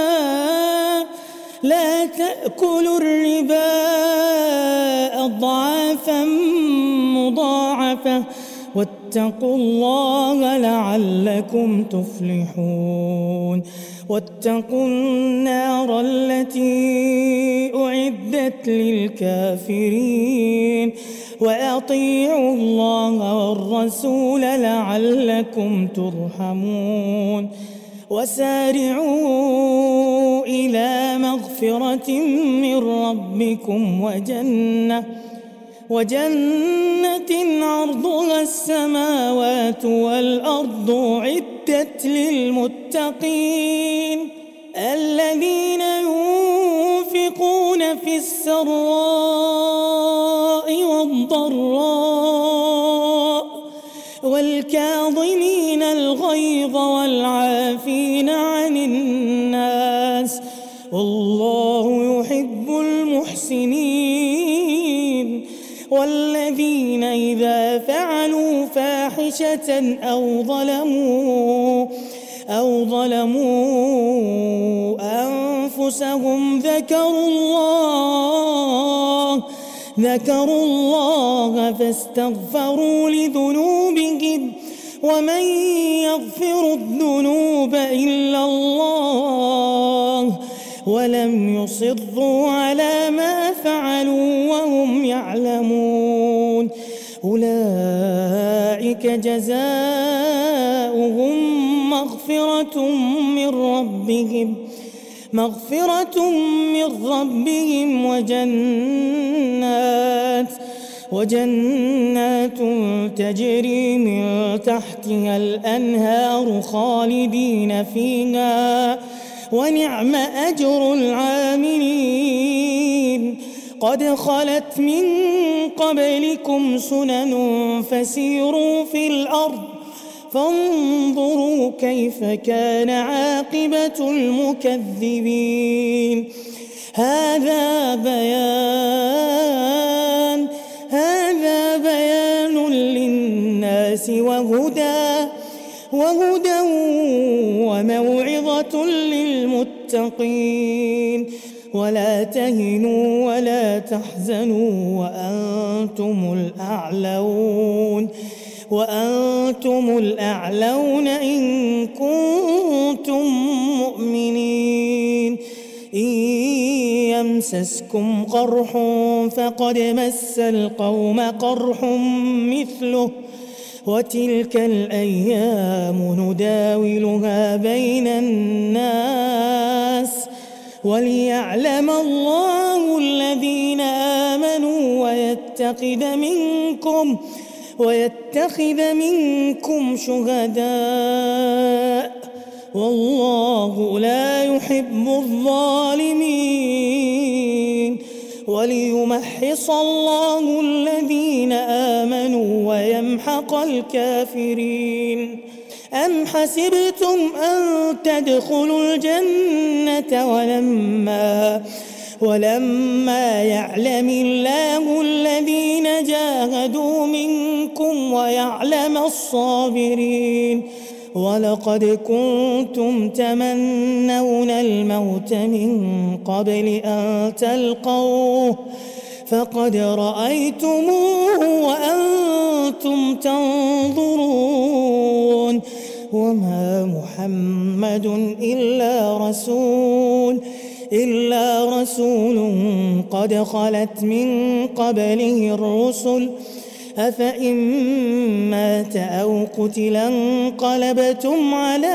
لا تأكلوا الربا أضعافا مضاعفة واتقوا الله لعلكم تفلحون. واتقوا النار التي أعدت للكافرين وأطيعوا الله والرسول لعلكم ترحمون. وسارعوا إلى مغفرة من ربكم وجنة وجنة عرضها السماوات والأرض أعدت للمتقين الذين ينفقون في السراء والضراء والكاظمين الغيظ والعافين عن الناس، والله يحب المحسنين. والذين إذا فعلوا فاحشة أو ظلموا أو ظلموا أنفسهم ذكروا الله ذكروا الله فاستغفروا لذنوبهم ومن يغفر الذنوب إلا الله ولم يصروا على ما فعلوا وهم يعلمون، أولئك جزاؤهم مغفرة من ربهم مغفرة من ربهم وجنات وجنات تجري من تحتها الأنهار خالدين فيها، ونعم أجر العاملين. قد خلت من قبلكم سنن فسيروا في الأرض فانظروا كيف كان عاقبة المكذبين. هذا بيان هذا بيان للناس وهدى وهدى وموعظة للمتقين. ولا تهنوا ولا تحزنوا وأنتم الأعلون وأنتم الأعلون إن كنتم مؤمنين. إن يمسسكم قرح فقد مس القوم قرح مثله وتلك الأيام نداولها بين الناس وليعلم الله الذين آمنوا ويتخذ منكم ويتخذ منكم شهداء والله لا يحب الظالمين. وليمحص الله الذين آمنوا ويمحق الكافرين. أم حسبتم أن تدخلوا الجنة ولما ولما يعلم الله الذين جاهدوا منكم ويعلم الصابرين. ولقد كنتم تمنون الموت من قبل أن تلقوه فقد رأيتموه وأنتم تنظرون. وما محمد إلا رسول إلا رسول قد خلت من قبله الرسل أفإن مات أو قتلا انقلبتم على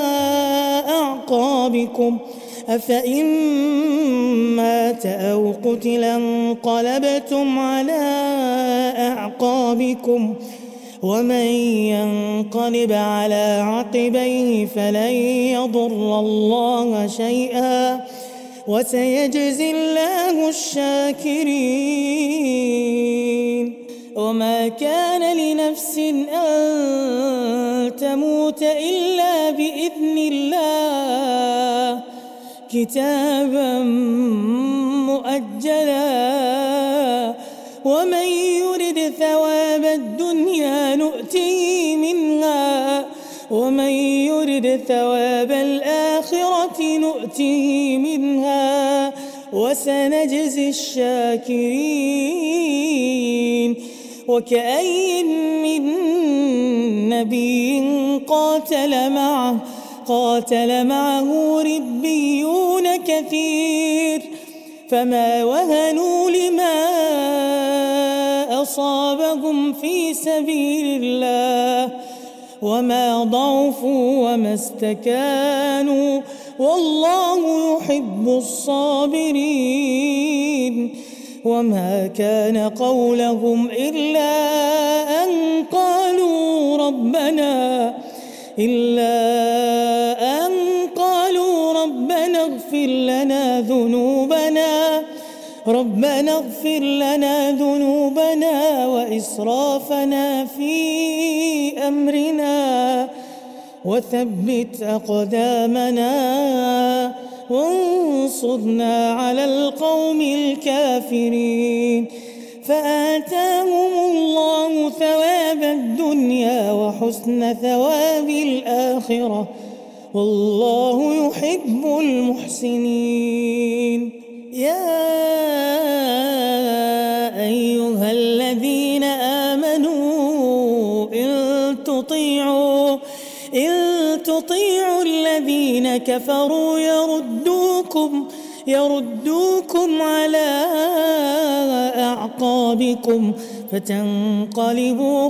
أعقابكم أفإن مات أو قتلا انقلبتم على أعقابكم ومن ينقلب على عقبيه فلن يضر الله شيئا وسيجزي الله الشاكرين. وما كان لنفس أن تموت إلا بإذن الله كتابا مؤجلا ومن يرد ثواب الدنيا نؤته منها ومن يرد ثواب الآخرة نؤته منها وسنجزي الشاكرين. وكأي من نبي قاتل معه قاتل معه ربيون كثير فما وهنوا لما أصابهم في سبيل الله وما ضعفوا وما استكانوا والله يحب الصابرين. وما كان قولهم إلا أن قالوا ربنا إلا أن قالوا ربنا اغفر لنا ذنوبنا ربنا اغفر لنا ذنوبنا وإسرافنا في أمرنا وثبت أقدامنا وانصرنا على القوم الكافرين. فآتاهم الله ثواب الدنيا وحسن ثواب الآخرة والله يحب المحسنين. يا أيها الذين آمنوا إن تطيعوا إن تطيعوا الذين كفروا يردوكم يردوكم على أعقابكم فتنقلبوا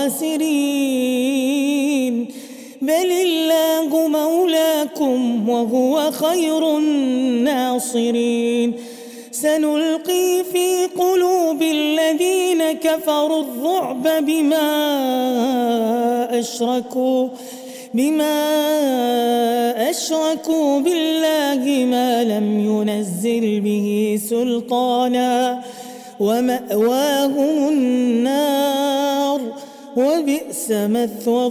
خاسرين. بل الله مولاكم وهو خير الناصرين. سنلقي في قلوب الذين كفروا الرعب بما أشركوا بما أشركوا بالله ما لم ينزل به سلطانا ومأواهم النار وبئس مثوى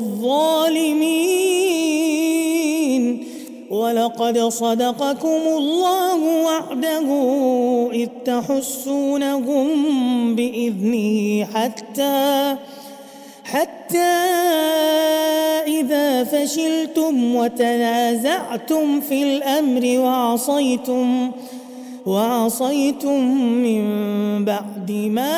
الظالمين. ولقد صدقكم الله وعده إذ تحسونهم بإذنه حتى حتى إذا فشلتم وتنازعتم في الأمر وعصيتم وعصيتم من بعد ما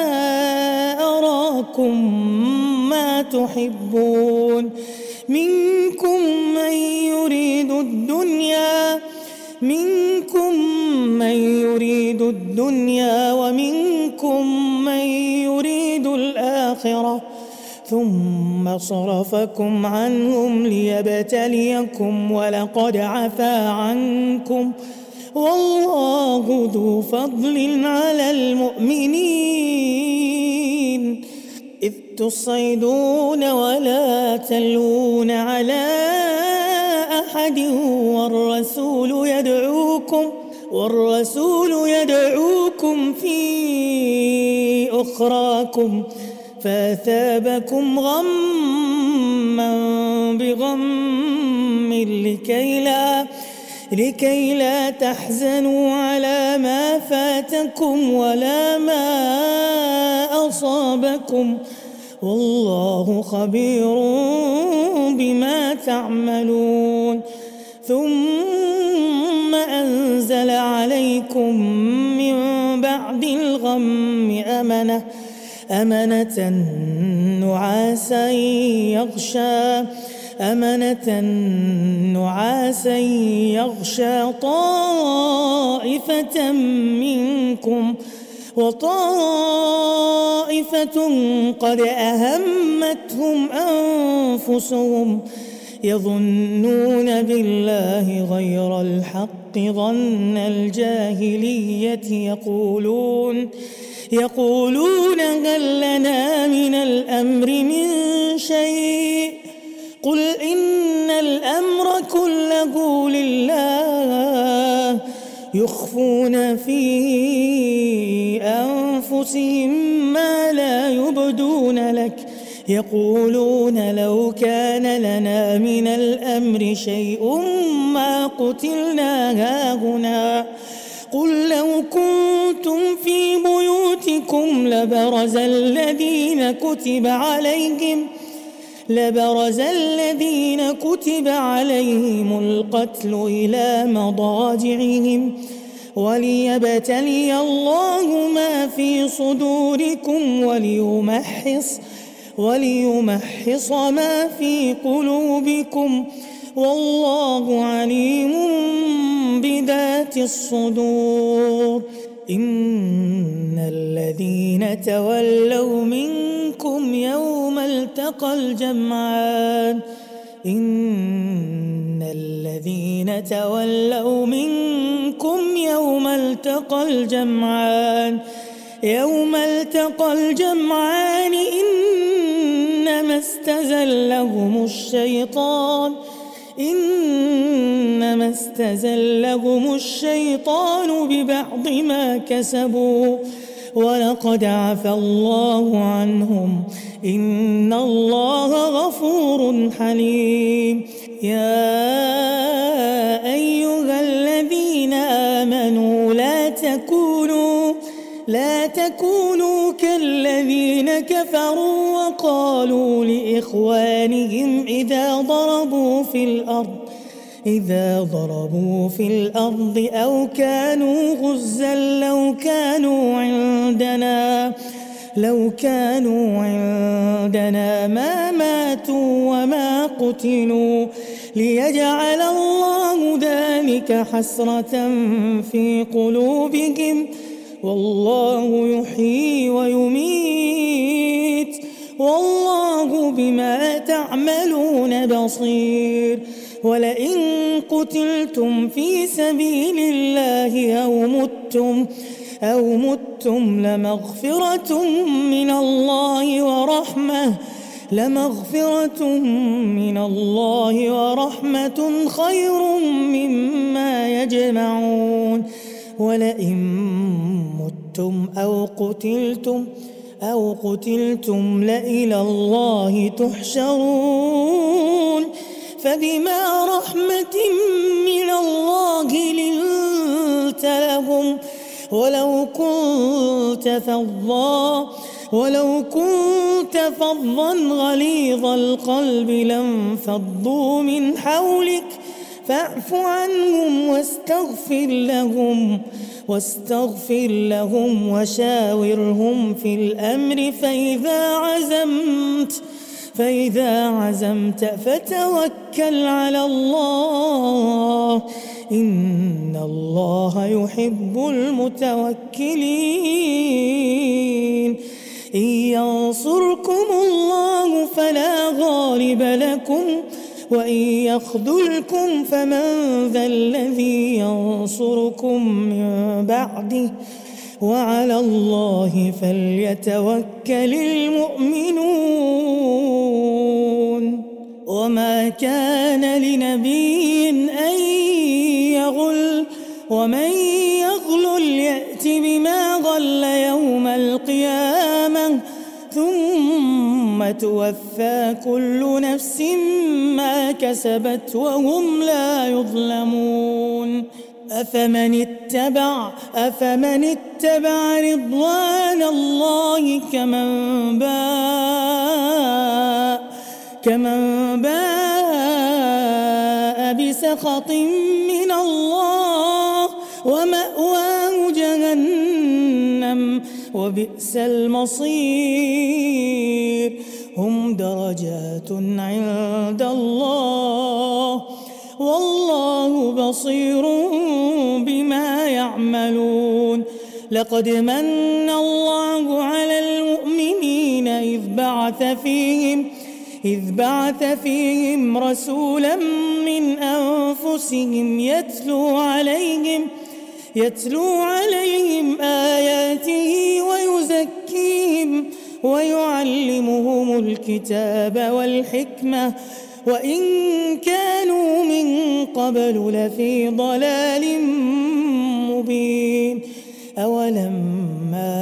أراكم ما تحبون منكم من يريد الدنيا منكم من يريد الدنيا ومنكم من يريد الآخرة ثم صرفكم عنهم ليبتليكم ولقد عفا عنكم والله ذو فضل على المؤمنين. إذ تصعدون ولا تلوون على أحد والرسول يدعوكم والرسول يدعوكم في أخراكم فأثابكم غما بغم لكي لا لكي لا تحزنوا على ما فاتكم ولا ما أصابكم والله خبير بما تعملون. ثم أنزل عليكم من بعد الغم أمنة أمنة نعاسا يغشى أمنة نعاسا يغشى طائفة منكم وطائفة قد أهمتهم أنفسهم يظنون بالله غير الحق ظن الجاهلية يقولون يقولون هل لنا من الأمر من شيء قل إن الأمر كله لله يخفون في أنفسهم ما لا يبدون لك يقولون لو كان لنا من الأمر شيء ما قتلنا هاهنا قل لو كنتم في بيوتكم لبرز الذين كتب عليهم لبرز الذين كتب عليهم القتل إلى مضاجعهم وليبتلي الله ما في صدوركم وليمحص وليمحص ما في قلوبكم والله عليم بذات الصدور إن الذين تولوا منكم يوم التقى الجمعان إن الذين تولوا منكم يوم التقى الجمعان يوم التقى الجمعان إنما استزلهم الشيطان إنما استزلهم الشيطان ببعض ما كسبوا ولقد عفى الله عنهم إن الله غفور حليم يا أيها الذين آمنوا لا تكونوا لا تكونوا كالذين كفروا وقالوا لإخوانهم إذا ضربوا في الأرض إذا ضربوا في الأرض أو كانوا غزا لو كانوا عندنا لو كانوا عندنا ما ماتوا وما قتلوا ليجعل الله ذلك حسرة في قلوبهم والله يحيي ويميت والله بما تعملون بصير ولئن قتلتم في سبيل الله أو متم أو متم لمغفرة من الله ورحمة لمغفرة من الله ورحمة خير مما يجمعون ولئن متم أو قتلتم أو قتلتم لإلى الله تحشرون فبما رحمة من الله لنت لهم ولو كنت فظا ولو كنت فظا غليظ القلب لانفضوا من حولك فاعف عنهم واستغفر لهم واستغفر لهم وشاورهم في الأمر فإذا عزمت فإذا عزمت فتوكل على الله إن الله يحب المتوكلين إن ينصركم الله فلا غالب لكم وإن يخذلكم فمن ذا الذي ينصركم من بعده وعلى الله فليتوكل المؤمنون وما كان لنبي أن يغل ومن يغل يأت بما غل يوم القيامة ثم توفى كل نفس ما كسبت وهم لا يظلمون أفمن اتبع أفمن اتبع رضوان الله كمن باء كمن باء بسخط من الله ومأواه جهنم وبئس المصير هم درجات عند الله والله بصير بما يعملون لقد من الله على المؤمنين إذ بعث فيهم إذ بعث فيهم رسولا من أنفسهم يتلو عليهم يتلو عليهم آياته ويزكيهم ويعلمهم الكتاب والحكمة وإن كانوا من قبل لفي ضلال مبين. أولما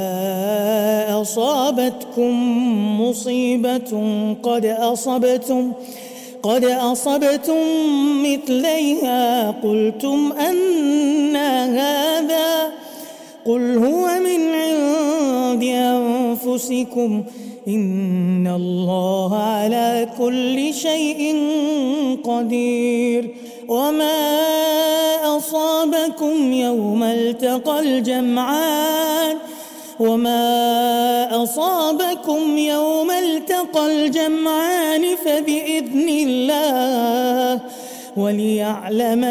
أصابتكم مصيبة قد أصبتم قد أصبتم مثليها قلتم أنى هذا قل هو من عند أنفسكم إن الله على كل شيء قدير. وما أصابكم يوم التقى الجمعان وما أصابكم يوم التقى الجمعان فبإذن الله وليعلم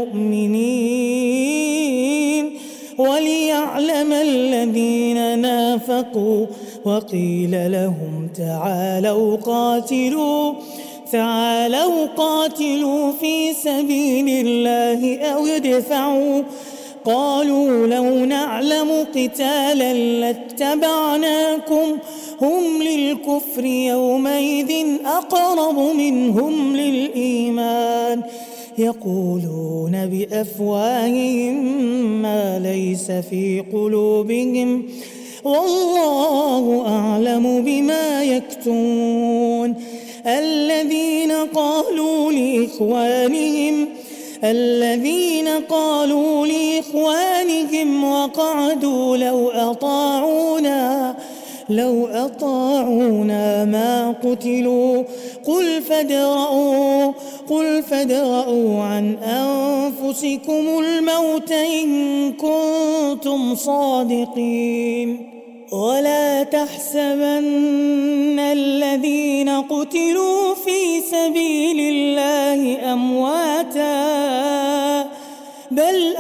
المؤمنين وليعلم الذين نافقوا. وقيل لهم تعالوا قاتلوا تعالوا قاتلوا في سبيل الله أو ادفعوا قالوا لو نعلم قتالا لاتبعناكم هم للكفر يومئذ أقرب منهم للإيمان يقولون بأفواههم ما ليس في قلوبهم والله أعلم بما يكتمون. الذين قالوا لإخوانهم الذين قالوا لإخوانهم وقعدوا لو أطاعونا لو أطاعونا ما قتلوا قل فادرءوا قل فادرءوا عن أنفسكم الموت إن كنتم صادقين. ولا تحسبن الذين قتلوا في سبيل الله أمواتا بل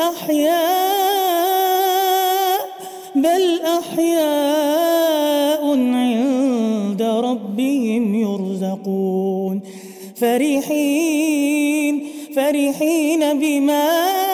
أحياء بل أحياء عند ربهم يرزقون فرحين فرحين بما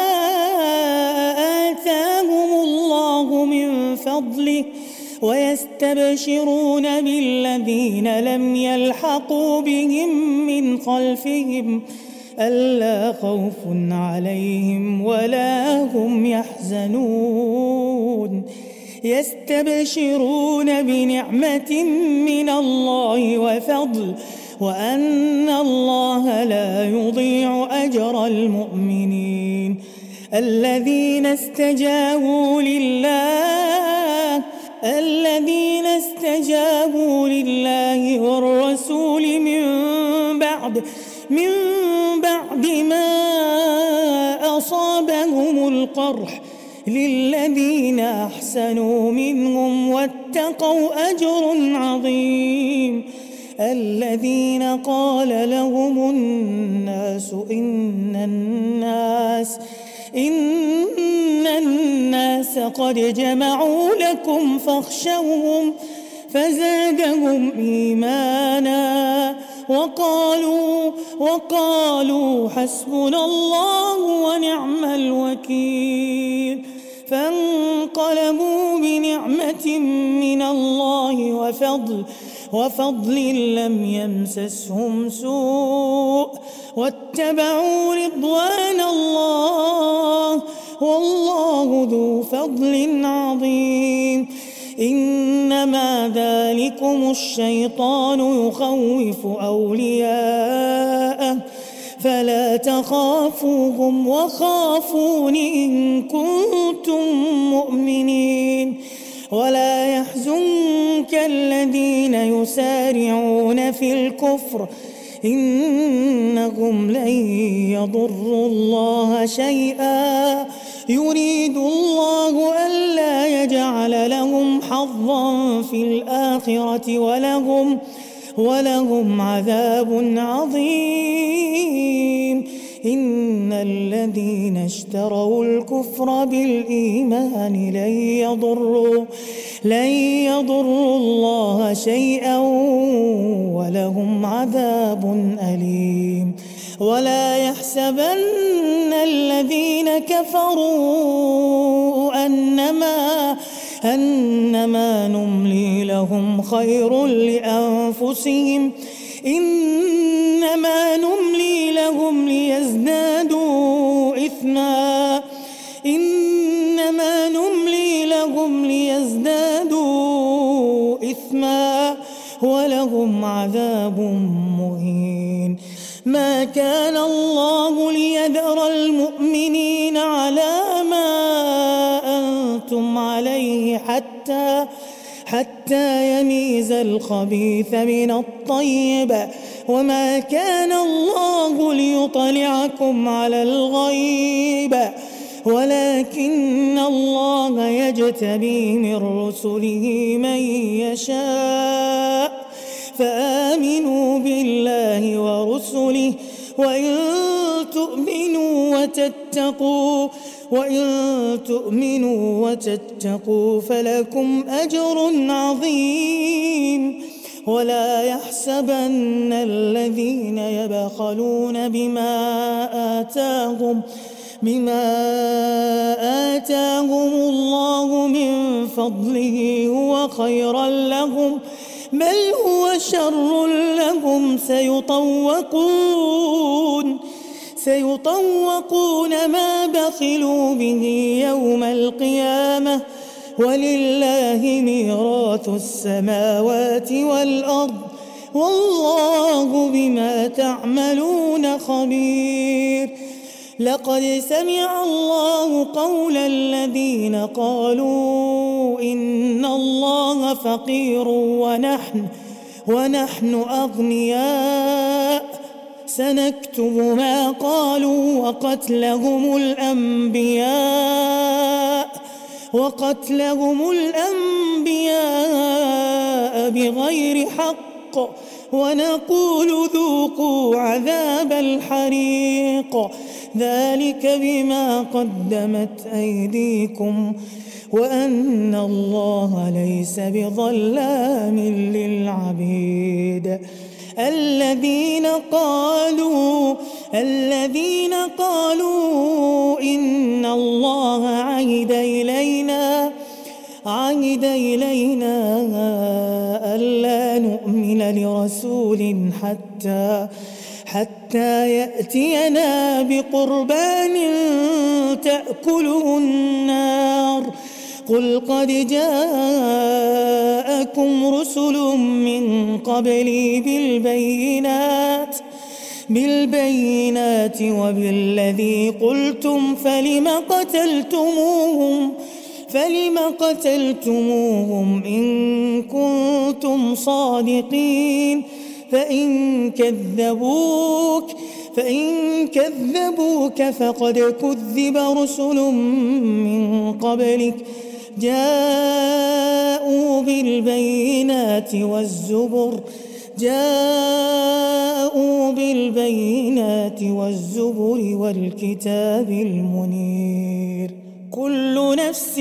آتاهم الله من فضله ويستبشرون بالذين لم يلحقوا بهم من خلفهم ألا خوف عليهم ولا هم يحزنون. يستبشرون بنعمة من الله وفضل وأن الله لا يضيع أجر المؤمنين. الذين استجابوا لله الذين استجابوا لله والرسول من بعد من بعد ما أصابهم القرح للذين أحسنوا منهم واتقوا أجر عظيم. الذين قال لهم الناس إن الناس إن الناس قد جمعوا لكم فاخشوهم فزادهم إيمانا وقالوا وقالوا حسبنا الله ونعم الوكيل. فانقلبوا بنعمة من الله وفضل وفضل لم يمسسهم سوء واتبعوا رضوان الله والله ذو فضل عظيم. إنما ذلكم الشيطان يخوف أولياءه فلا تخافوهم وخافون إن كنتم مؤمنين. ولا يحزنك الذين يسارعون في الكفر إنهم لن يضروا الله شيئا يريد الله ألا يجعل لهم حظا في الآخرة ولهم ولهم عذاب عظيم. إن الذين اشتروا الكفر بالإيمان لن يضروا لن يضروا الله شيئا ولهم عذاب أليم. ولا يحسبن الذين كفروا أنما أنما نملي لهم خير لأنفسهم إنما نملي لهم ليزدادوا إثما إنما نملي لهم ليزدادوا إثما ولهم عذاب مهين. ما كان الله ليذر المؤمنين على ما أنتم عليه حتى حتى يميز الخبيث من الطيب وما كان الله ليطلعكم على الغيب ولكن الله يجتبي من رسله من يشاء فآمنوا بالله ورسله وإن تؤمنوا وتتقوا وإن تؤمنوا وتتقوا فلكم أجر عظيم. ولا يحسبن الذين يبخلون بما آتاهم بما آتاهم الله من فضله هو خيرا لهم بل هو شر لهم سيطوقون سيطوقون ما بخلوا به يوم القيامة ولله ميراث السماوات والأرض والله بما تعملون خبير. لقد سمع الله قول الذين قالوا إن الله فقير ونحن ونحن أغنياء سنكتب ما قالوا وقتلهم الأنبياء وقتلهم الأنبياء بغير حق ونقول ذوقوا عذاب الحريق ذلك بما قدمت أيديكم وأن الله ليس بظلام للعبيد. الذين قالوا الذين قالوا إن الله عهد إلينا عهد إلينا ألا نؤمن لرسول حتى حتى يأتينا بقربان تأكله النار قل قد جاءكم رسل من قبلي بالبينات بالبينات وبالذي قلتم فلم قتلتموهم فلم قتلتموهم إن كنتم صادقين فإن كذبوك فإن كذبوك فقد كذب رسل من قبلك جاءوا بالبينات والزبر جاءوا بالبينات والزبر والكتاب المنير. كل نفس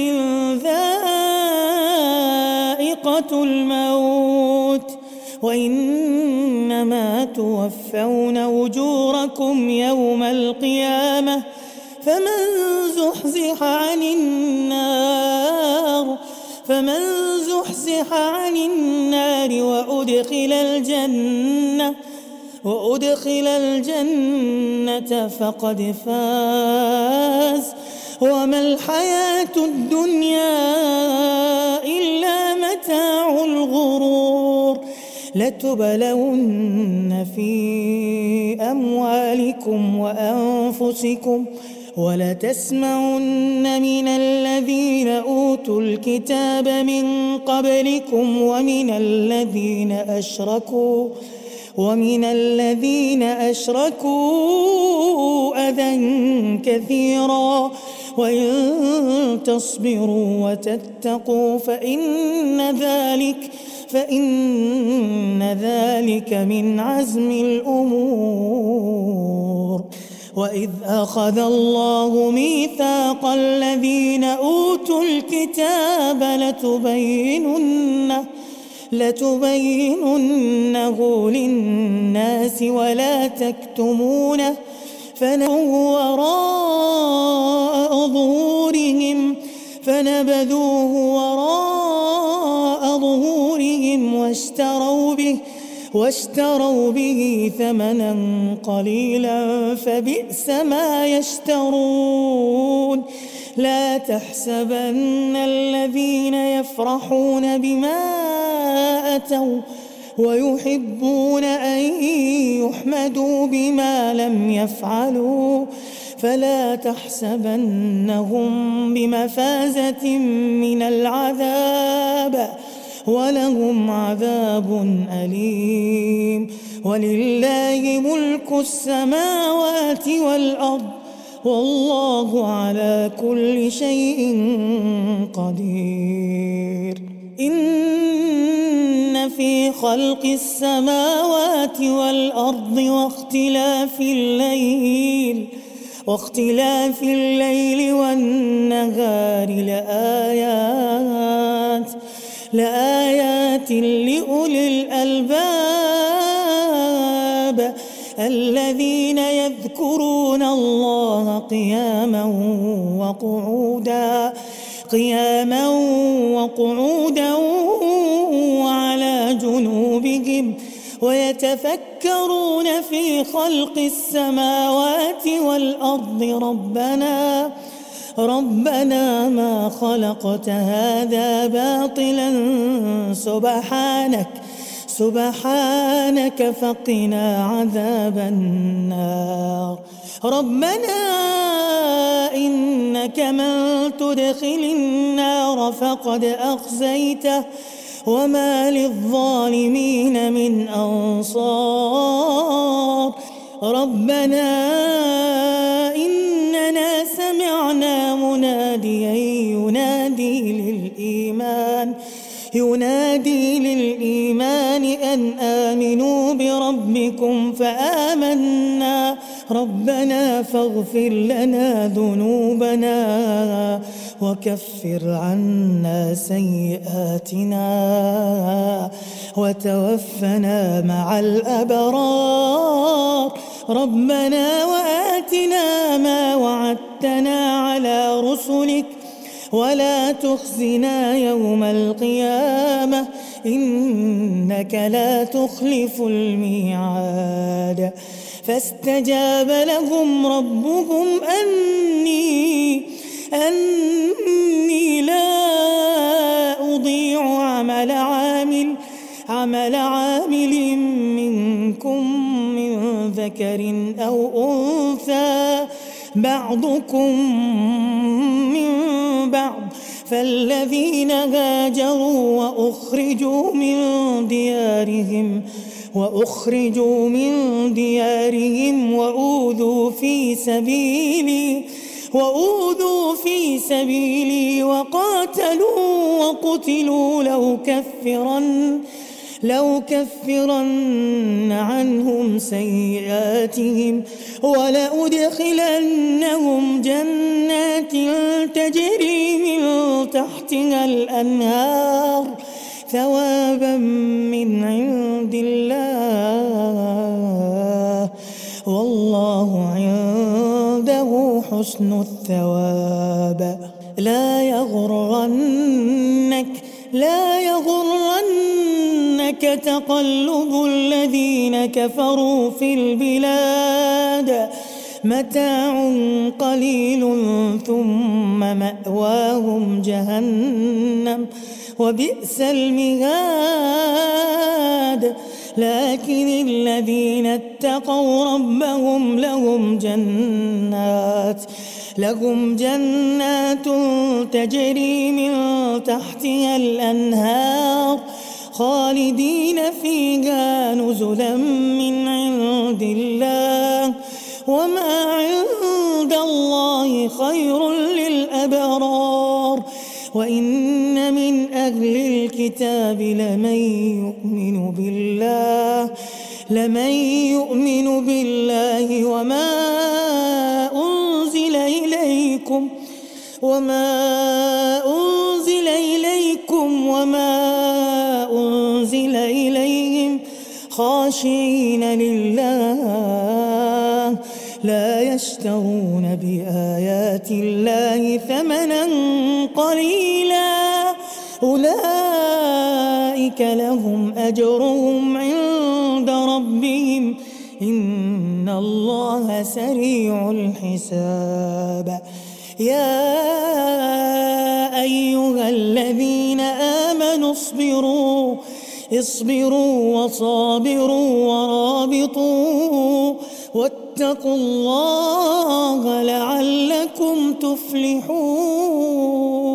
ذائقة الموت وإنما توفون أجوركم يوم القيامة فمن زحزح عن النار فمن زحزح عن النار وأدخل الجنة وأدخل الجنة فقد فاز وما الحياة الدنيا إلا متاع الغرور. لتبلون في أموالكم وأنفسكم ولتسمعن من الذين أوتوا الكتاب من قبلكم ومن الذين أشركوا ومن الذين أشركوا أذى كثيرا وإن تصبروا وتتقوا فإن ذلك فإن ذلك من عزم الأمور. وإذ أخذ الله ميثاق الذين أوتوا الكتاب لتبيننه لتبيننه للناس ولا تكتمونه فنبذوه وراء ظهورهم فنبذوه وراء ظهورهم واشتروا به واشتروا به ثمنا قليلا فبئس ما يشترون لا تحسبن الذين يفرحون بما أتوا ويحبون أن يحمدوا بما لم يفعلوا فلا تحسبنهم بمفازة من العذاب ولهم عذاب أليم ولله ملك السماوات والأرض والله على كل شيء قدير إن في خلق السماوات والأرض واختلاف الليل واختلاف الليل والنهار لآيات لآيات لأولي الألباب الذين يذكرون الله قياما وقعودا قياما وقعودا وعلى جنوبهم ويتفكرون في خلق السماوات والأرض ربنا ربنا ما خلقت هذا باطلا سبحانك سبحانك فقنا عذاب النار ربنا إنك من تدخل النار فقد أخزيته وما للظالمين من أنصار ربنا إننا سمعنا مناديا ينادي للإيمان ينادي للإيمان أن آمنوا بربكم فآمنا ربنا فاغفر لنا ذنوبنا وكفر عنا سيئاتنا وتوفنا مع الأبرار ربنا وآتنا ما وعدتنا على رسلك ولا تخزنا يوم القيامة إنك لا تخلف الميعاد فاستجاب لهم ربهم أني أني لا أضيع عمل عامل عمل عامل منكم من ذكر أو أنثى بعضكم من بعض فالذين هاجروا وأخرجوا من ديارهم وأخرجوا من ديارهم وأوذوا في سبيلي وأوذوا في سبيلي وقاتلوا وقتلوا لو كفرن لو كفرن عنهم سيئاتهم ولأدخلنهم جنات تجري من تحتها الأنهار ثوابا من عند الله والله عنده حسن الثواب لا يغرنك لا يغرنك تقلب الذين كفروا في البلاد متاع قليل ثم مأواهم جهنم وبئس المهاد لكن الذين اتقوا ربهم لهم جنات لهم جنات تجري من تحتها الأنهار خالدين فيها نزلا من عند الله وما عند الله خير للأبرار وإن من أهل الكتاب لمن يؤمن بالله لمن يؤمن بالله وما إليكم وما أنزل إليكم وما أنزل إليهم خاشعين لله لا يشترون بآيات الله ثمنا قليلا أولئك لهم أجرهم عند ربهم إن الله سريع الحساب يا أيها الذين آمنوا اصبروا اصبروا وصابروا ورابطوا واتقوا الله لعلكم تفلحون.